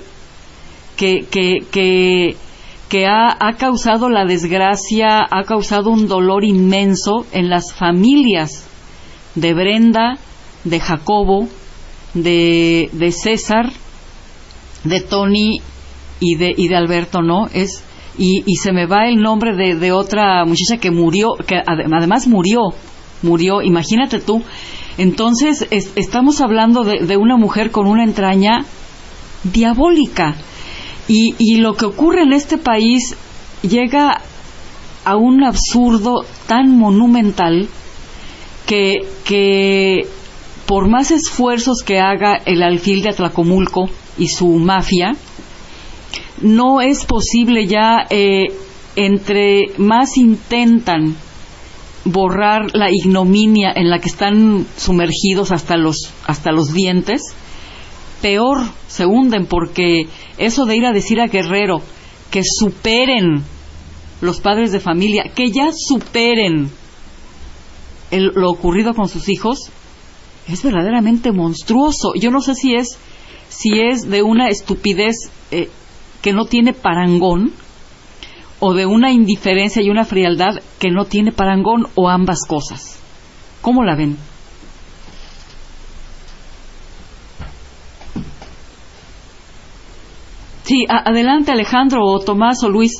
que ha causado la desgracia, ha causado un dolor inmenso en las familias de Brenda, de Jacobo, de César, de Tony y de Alberto, ¿no? Y se me va el nombre de otra muchacha que murió, que además murió, imagínate tú. Entonces estamos hablando de una mujer con una entraña diabólica, y lo que ocurre en este país llega a un absurdo tan monumental que por más esfuerzos que haga el alfil de Atlacomulco y su mafia, no es posible ya. Entre más intentan borrar la ignominia en la que están sumergidos hasta los dientes, peor se hunden, porque eso de ir a decir a Guerrero que superen los padres de familia, que ya superen lo ocurrido con sus hijos, es verdaderamente monstruoso. Yo no sé si es de una estupidez que no tiene parangón, o de una indiferencia y una frialdad que no tiene parangón, o ambas cosas. ¿Cómo la ven? Sí, adelante, Alejandro, o Tomás, o Luis.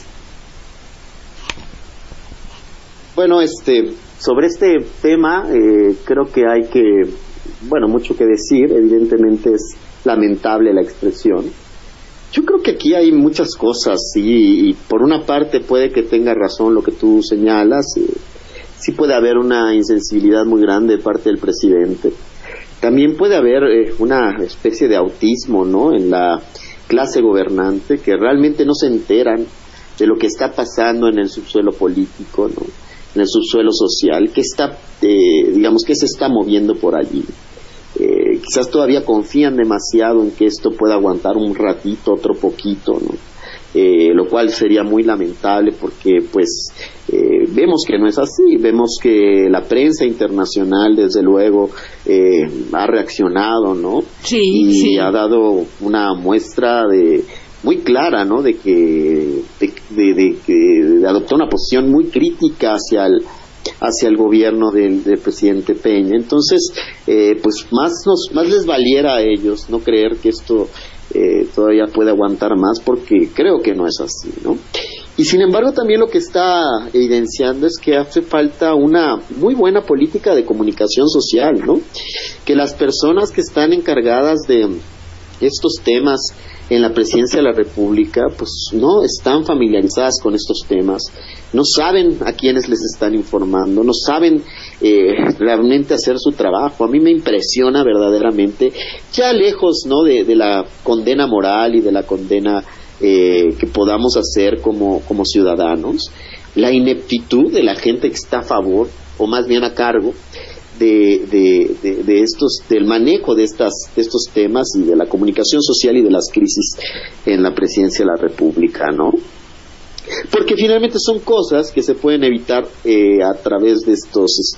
Bueno, sobre este tema creo que hay mucho que decir. Evidentemente es lamentable la expresión. Yo creo que aquí hay muchas cosas, y por una parte puede que tenga razón lo que tú señalas. Sí puede haber una insensibilidad muy grande de parte del presidente. También puede haber una especie de autismo, ¿no?, en la clase gobernante, que realmente no se enteran de lo que está pasando en el subsuelo político, ¿no?, en el subsuelo social, que está, que se está moviendo por allí. quizás todavía confían demasiado en que esto pueda aguantar un ratito, otro poquito, ¿no? Lo cual sería muy lamentable porque pues vemos que no es así, vemos que la prensa internacional desde luego ha reaccionado, ¿no? Sí, y sí. ha dado una muestra de muy clara, ¿no? De que adoptó una posición muy crítica hacia el gobierno del presidente Peña. Entonces, pues más les valiera a ellos no creer que esto todavía puede aguantar más, porque creo que no es así, ¿no? Y sin embargo también lo que está evidenciando es que hace falta una muy buena política de comunicación social, ¿no? Que las personas que están encargadas de estos temas en la presidencia de la República pues no están familiarizadas con estos temas, no saben a quiénes les están informando, no saben realmente hacer su trabajo. A mí me impresiona verdaderamente, ya lejos, ¿no?, de la condena moral y de la condena que podamos hacer como ciudadanos, la ineptitud de la gente que está a favor, o más bien a cargo de estos, del manejo de estos temas y de la comunicación social y de las crisis en la presidencia de la República, ¿no? Porque finalmente son cosas que se pueden evitar a través de estos,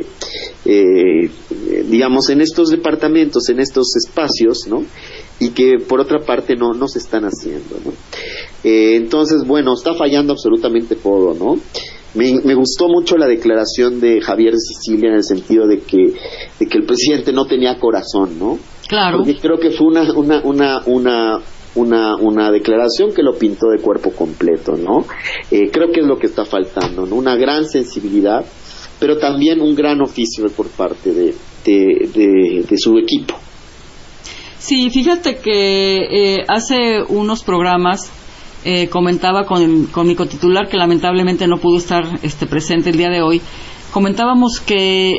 digamos, en estos departamentos, en estos espacios, ¿no? Y que por otra parte no se están haciendo, ¿no? Entonces, bueno, está fallando absolutamente todo, ¿no? Me gustó mucho la declaración de Javier Sicilia en el sentido de que el presidente no tenía corazón, ¿no? Claro. Porque creo que fue una declaración que lo pintó de cuerpo completo, ¿no? Creo que es lo que está faltando, ¿no? Una gran sensibilidad, pero también un gran oficio por parte de su equipo. Sí, fíjate que hace unos programas comentaba con mi cotitular, que lamentablemente no pudo estar presente el día de hoy. Comentábamos que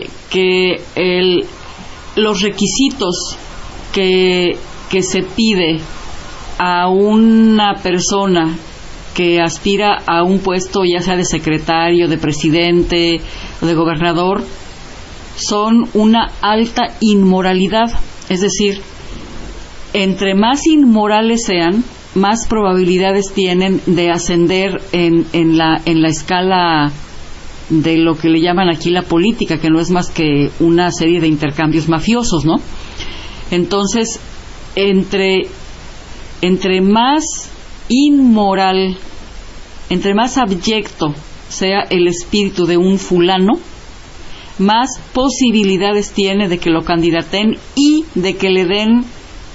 los requisitos que se pide a una persona que aspira a un puesto, ya sea de secretario, de presidente o de gobernador, son una alta inmoralidad. Es decir, entre más inmorales sean, más probabilidades tienen de ascender en la escala de lo que le llaman aquí la política, que no es más que una serie de intercambios mafiosos, ¿no? Entonces, entre más inmoral, entre más abyecto sea el espíritu de un fulano, más posibilidades tiene de que lo candidaten y de que le den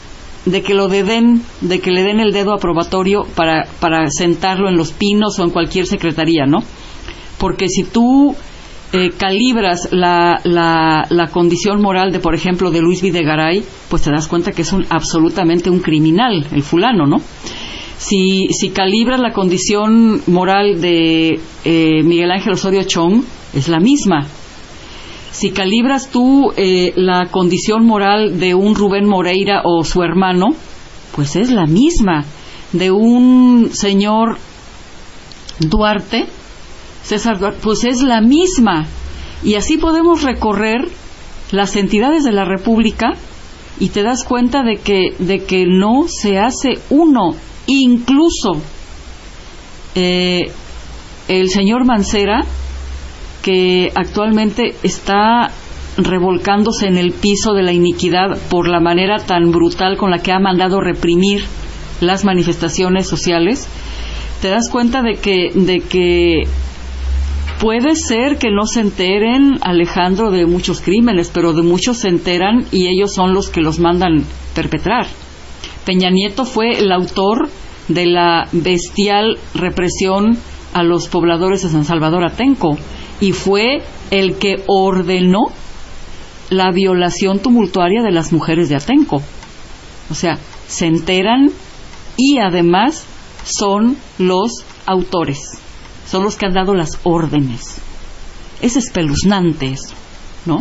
el dedo aprobatorio para sentarlo en Los Pinos o en cualquier secretaría, ¿no? Porque si tú calibras la condición moral de, por ejemplo, de Luis Videgaray, pues te das cuenta que es absolutamente un criminal, el fulano, ¿no? Si calibras la condición moral de Miguel Ángel Osorio Chong, es la misma. Si calibras tú la condición moral de un Rubén Moreira o su hermano, pues es la misma. De un señor Duarte, César Duarte, pues es la misma. Y así podemos recorrer las entidades de la República y te das cuenta de que no se hace uno. Incluso el señor Mancera, que actualmente está revolcándose en el piso de la iniquidad por la manera tan brutal con la que ha mandado reprimir las manifestaciones sociales, te das cuenta de que puede ser que no se enteren, Alejandro, de muchos crímenes, pero de muchos se enteran y ellos son los que los mandan perpetrar. Peña Nieto fue el autor de la bestial represión a los pobladores de San Salvador Atenco y fue el que ordenó la violación tumultuaria de las mujeres de Atenco. O sea, se enteran y además son los autores, son los que han dado las órdenes. Es espeluznante eso, ¿no?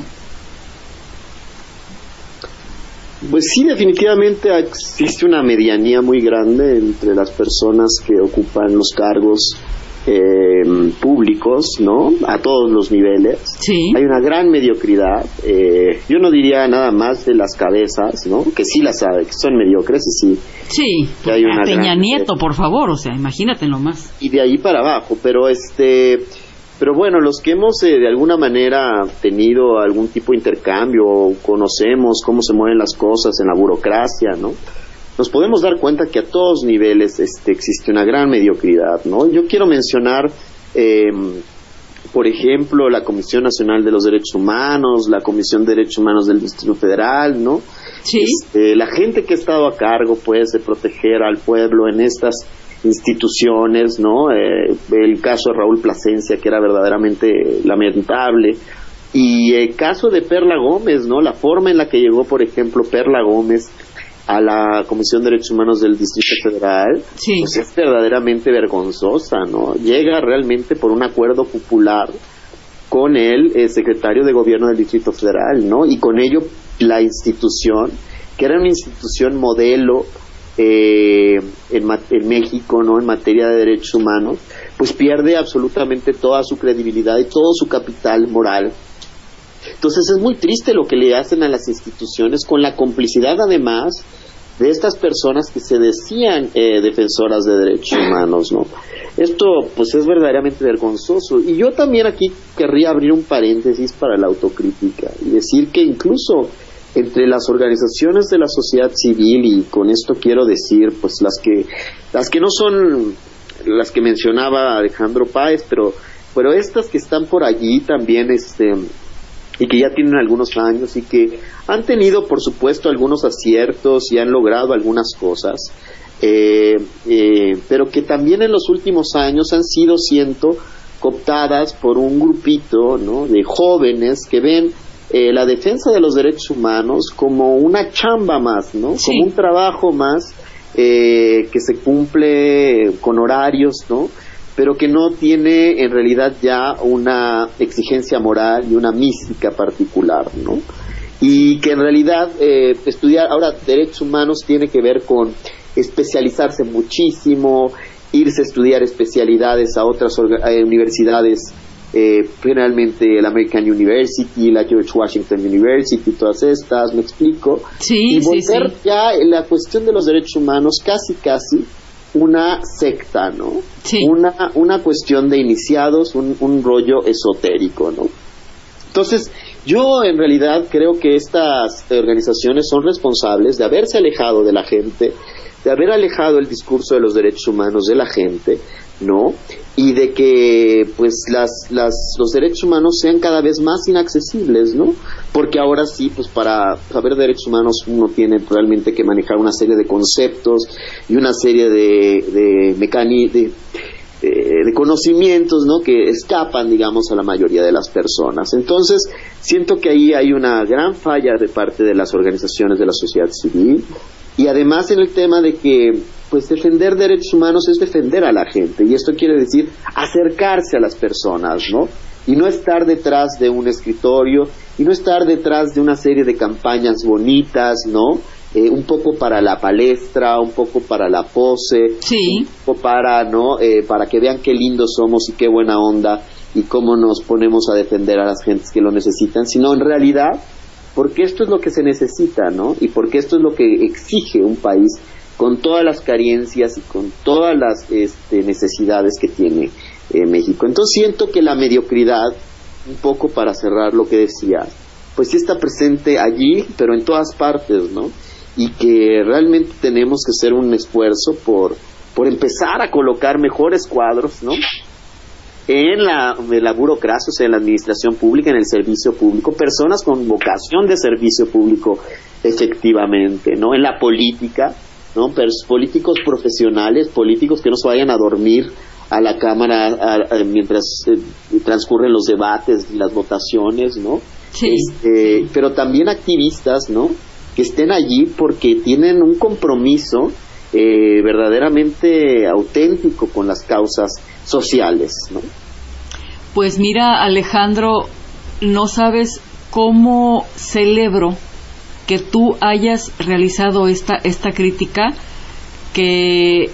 Pues sí, definitivamente existe una medianía muy grande entre las personas que ocupan los cargos públicos, ¿no? A todos los niveles. Sí. Hay una gran mediocridad. Yo no diría nada más de las cabezas, ¿no? Que sí las sabe, que son mediocres y sí. Sí, Que hay una Peña gran- Nieto, por favor, o sea, imagínate nomás. Y de ahí para abajo, pero bueno, los que hemos de alguna manera tenido algún tipo de intercambio o conocemos cómo se mueven las cosas en la burocracia, ¿no? Nos podemos dar cuenta que a todos niveles existe una gran mediocridad, ¿no? Yo quiero mencionar, por ejemplo, la Comisión Nacional de los Derechos Humanos, la Comisión de Derechos Humanos del Distrito Federal, ¿no? Sí. La gente que ha estado a cargo, pues, de proteger al pueblo en estas instituciones, ¿no? El caso de Raúl Plasencia, que era verdaderamente lamentable, y el caso de Perla Gómez, ¿no? La forma en la que llegó, por ejemplo, Perla Gómez a la Comisión de Derechos Humanos del Distrito Federal, Sí. pues es verdaderamente vergonzosa, ¿no? Llega realmente por un acuerdo popular con el secretario de Gobierno del Distrito Federal, ¿no? Y con ello la institución, que era una institución modelo en México, ¿no? En materia de derechos humanos, pues pierde absolutamente toda su credibilidad y todo su capital moral. Entonces es muy triste lo que le hacen a las instituciones, con la complicidad además de estas personas que se decían defensoras de derechos humanos, ¿no? Esto pues es verdaderamente vergonzoso. Y yo también aquí querría abrir un paréntesis para la autocrítica y decir que incluso entre las organizaciones de la sociedad civil, y con esto quiero decir pues las que no son las que mencionaba Alejandro Páez, pero estas que están por allí también y que ya tienen algunos años y que han tenido por supuesto algunos aciertos y han logrado algunas cosas, pero que también en los últimos años han sido, siento, cooptadas por un grupito, ¿no? De jóvenes que ven la defensa de los derechos humanos como una chamba más, ¿no? Sí. Como un trabajo más que se cumple con horarios, ¿no? Pero que no tiene en realidad ya una exigencia moral y una mística particular, ¿no? Y que en realidad estudiar ahora derechos humanos tiene que ver con especializarse muchísimo, irse a estudiar especialidades a otras universidades, generalmente la American University, la George Washington University, todas estas, ¿me explico? Sí, Y volver sí. ya en la cuestión de los derechos humanos casi una secta, ¿no? Sí. Una cuestión de iniciados, un rollo esotérico, ¿no? Entonces, yo en realidad creo que estas organizaciones son responsables de haberse alejado de la gente, de haber alejado el discurso de los derechos humanos de la gente, ¿no? Y de que pues los derechos humanos sean cada vez más inaccesibles, ¿no? Porque ahora sí, pues para saber derechos humanos uno tiene realmente que manejar una serie de conceptos y una serie de conocimientos, ¿no? Que escapan, digamos, a la mayoría de las personas. Entonces, siento que ahí hay una gran falla de parte de las organizaciones de la sociedad civil, y además en el tema de que pues defender derechos humanos es defender a la gente, y esto quiere decir acercarse a las personas, ¿no? Y no estar detrás de un escritorio, y no estar detrás de una serie de campañas bonitas, ¿no? Un poco para la palestra, un poco para la pose, Sí. un poco para que vean qué lindos somos y qué buena onda y cómo nos ponemos a defender a las gentes que lo necesitan, sino en realidad porque esto es lo que se necesita, ¿no? Y porque esto es lo que exige un país con todas las carencias y con todas las necesidades que tiene México. Entonces siento que la mediocridad, un poco para cerrar lo que decía, pues sí está presente allí, pero en todas partes, ¿no? Y que realmente tenemos que hacer un esfuerzo por empezar a colocar mejores cuadros, ¿no? En la burocracia, o sea, en la administración pública, en el servicio público, personas con vocación de servicio público, efectivamente, ¿no? En la política, ¿no? Políticos profesionales, políticos que no se vayan a dormir a la Cámara mientras transcurren los debates y las votaciones, ¿no? Sí. Pero también activistas, ¿no? Que estén allí porque tienen un compromiso verdaderamente auténtico con las causas sociales, ¿no? Pues mira, Alejandro, no sabes cómo celebro que tú hayas realizado esta crítica que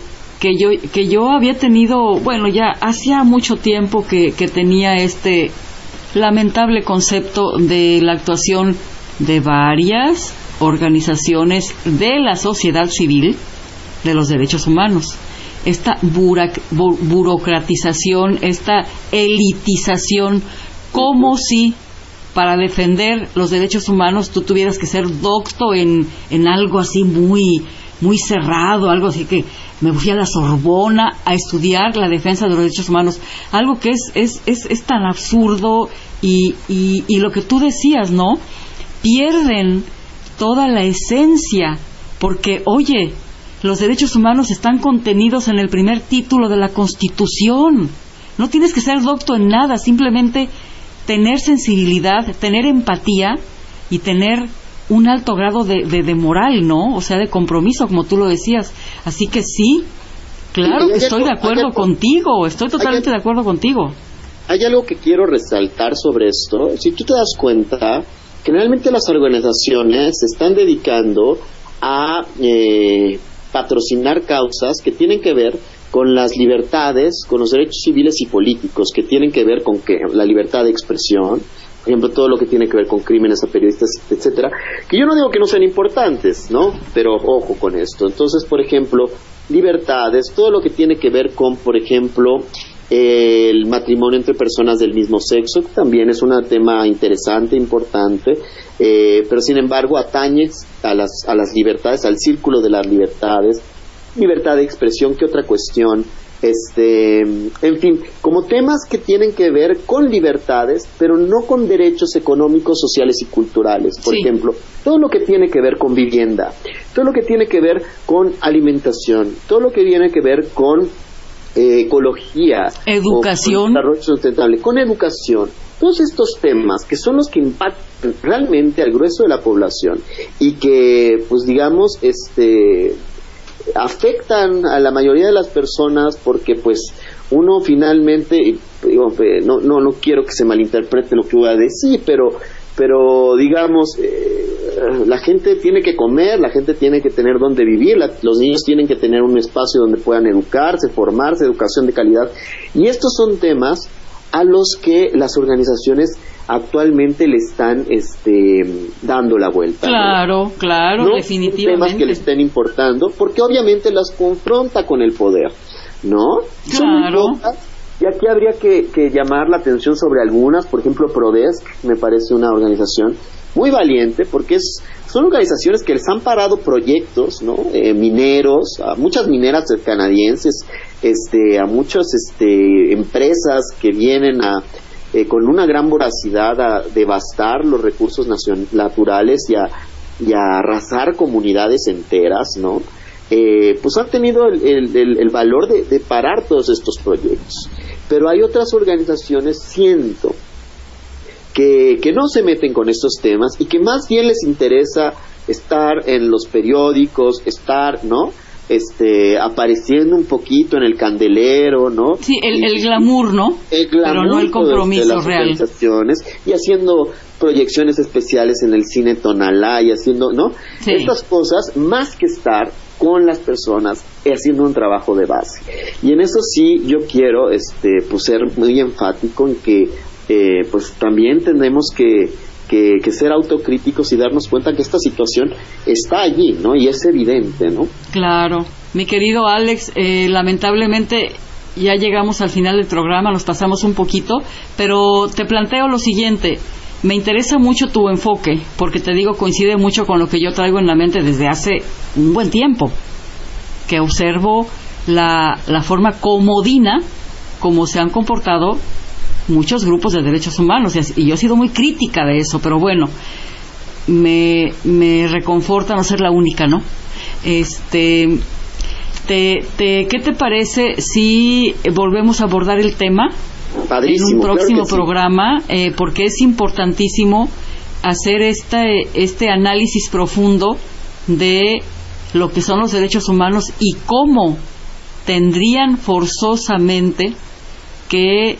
que yo había tenido, bueno, ya hacía mucho tiempo que tenía este lamentable concepto de la actuación de varias organizaciones de la sociedad civil de los derechos humanos. Esta burocratización, esta elitización, como si para defender los derechos humanos tú tuvieras que ser docto en algo así muy cerrado, algo así que me fui a la Sorbona a estudiar la defensa de los derechos humanos, algo que es tan absurdo y lo que tú decías, ¿no? Pierden toda la esencia, porque, oye, los derechos humanos están contenidos en el primer título de la Constitución. No tienes que ser docto en nada, simplemente tener sensibilidad, tener empatía y tener un alto grado de moral, ¿no? O sea, de compromiso, como tú lo decías. Así que sí, claro que estoy de acuerdo contigo, estoy totalmente de acuerdo contigo. Hay algo que quiero resaltar sobre esto. Si tú te das cuenta, generalmente las organizaciones se están dedicando a patrocinar causas que tienen que ver con las libertades, con los derechos civiles y políticos, que tienen que ver con la libertad de expresión, por ejemplo, todo lo que tiene que ver con crímenes a periodistas, etcétera, que yo no digo que no sean importantes, ¿no? Pero ojo con esto. Entonces, por ejemplo, libertades, todo lo que tiene que ver con, por ejemplo, el matrimonio entre personas del mismo sexo, que también es un tema interesante, importante, pero sin embargo atañe a las libertades, al círculo de las libertades, libertad de expresión, ¿qué otra cuestión? En fin, como temas que tienen que ver con libertades, pero no con derechos económicos, sociales y culturales. Por ejemplo, todo lo que tiene que ver con vivienda, todo lo que tiene que ver con alimentación, todo lo que tiene que ver con ecología, educación, con desarrollo sustentable, con educación, todos estos temas que son los que impactan realmente al grueso de la población y que, pues digamos, afectan a la mayoría de las personas, porque pues uno finalmente, no quiero que se malinterprete lo que voy a decir, pero digamos, la gente tiene que comer, la gente tiene que tener donde vivir, los niños tienen que tener un espacio donde puedan educarse, formarse, educación de calidad, y estos son temas a los que las organizaciones actualmente le están dando la vuelta. Claro, ¿no? claro, no definitivamente. Son temas que le estén importando, porque obviamente las confronta con el poder, ¿no? Claro. Son muy pocas, y aquí habría que llamar la atención sobre algunas. Por ejemplo, Prodesc me parece una organización muy valiente, porque son organizaciones que les han parado proyectos, ¿no? Mineros, a muchas mineras canadienses, a muchas empresas que vienen con una gran voracidad a devastar los recursos naturales y a arrasar comunidades enteras, ¿no? Pues han tenido el valor de parar todos estos proyectos. Pero hay otras organizaciones, siento, que no se meten con estos temas y que más bien les interesa estar en los periódicos, ¿no? Apareciendo un poquito en el candelero, ¿no? Sí, el glamour, ¿no? El glamour, pero no el compromiso de las real. Organizaciones, y haciendo proyecciones especiales en el cine Tonalá y haciendo, ¿no? Sí. Estas cosas, más que estar con las personas, haciendo un trabajo de base. Y en eso sí yo quiero pues ser muy enfático en que pues también tenemos que ser autocríticos y darnos cuenta que esta situación está allí, ¿no? Y es evidente, ¿no? Claro. Mi querido Alex, lamentablemente ya llegamos al final del programa, nos pasamos un poquito, pero te planteo lo siguiente. Me interesa mucho tu enfoque, porque te digo, coincide mucho con lo que yo traigo en la mente desde hace un buen tiempo, que observo la forma comodina como se han comportado muchos grupos de derechos humanos, y yo he sido muy crítica de eso, pero bueno, me reconforta no ser la única, ¿no? ¿Qué te parece si volvemos a abordar el tema Padrísimo, en un próximo claro que sí. programa? Porque es importantísimo hacer este análisis profundo de lo que son los derechos humanos y cómo tendrían forzosamente que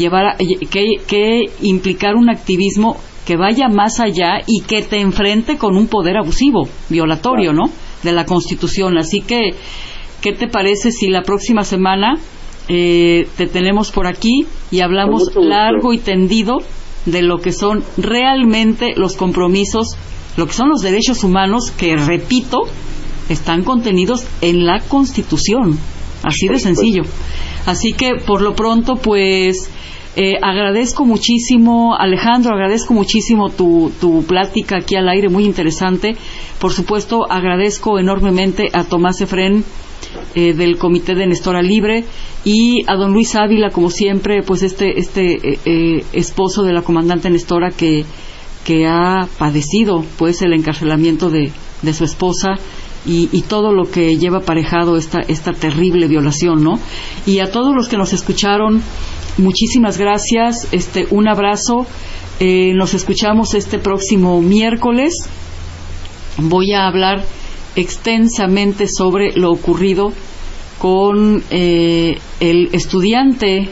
implicar un activismo que vaya más allá y que te enfrente con un poder abusivo, violatorio, ¿no?, de la Constitución. Así que ¿qué te parece si la próxima semana te tenemos por aquí y hablamos largo y tendido de lo que son realmente los compromisos, lo que son los derechos humanos que, repito, están contenidos en la Constitución, así de sencillo. Así que por lo pronto, pues agradezco muchísimo, Alejandro, agradezco muchísimo tu plática aquí al aire, muy interesante. Por supuesto, agradezco enormemente a Tomás Efrén del Comité de Nestora Libre, y a don Luis Ávila, como siempre, pues este esposo de la comandante Nestora que ha padecido pues el encarcelamiento de su esposa y todo lo que lleva aparejado esta terrible violación, ¿no? Y a todos los que nos escucharon, muchísimas gracias, un abrazo. Nos escuchamos este próximo miércoles. Voy a hablar extensamente sobre lo ocurrido con el estudiante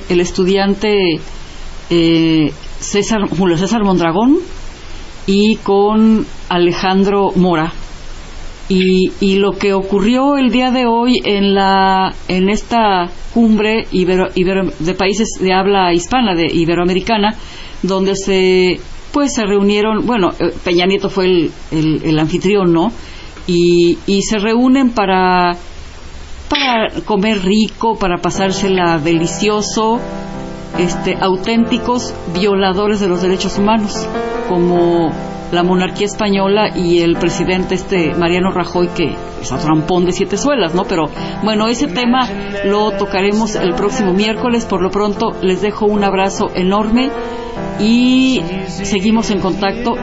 Julio César Mondragón y con Alejandro Mora, y lo que ocurrió el día de hoy en esta cumbre de países de habla hispana, de iberoamericana, donde se reunieron, Peña Nieto fue el anfitrión, ¿no? Y se reúnen para comer rico, para pasársela delicioso, auténticos violadores de los derechos humanos, como la monarquía española y el presidente Mariano Rajoy, que es a trampón de 7 suelas, ¿no? Pero bueno, ese tema lo tocaremos el próximo miércoles. Por lo pronto les dejo un abrazo enorme y seguimos en contacto.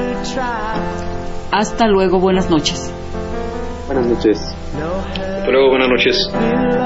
Hasta luego, buenas noches. Buenas noches. Hasta luego, buenas noches.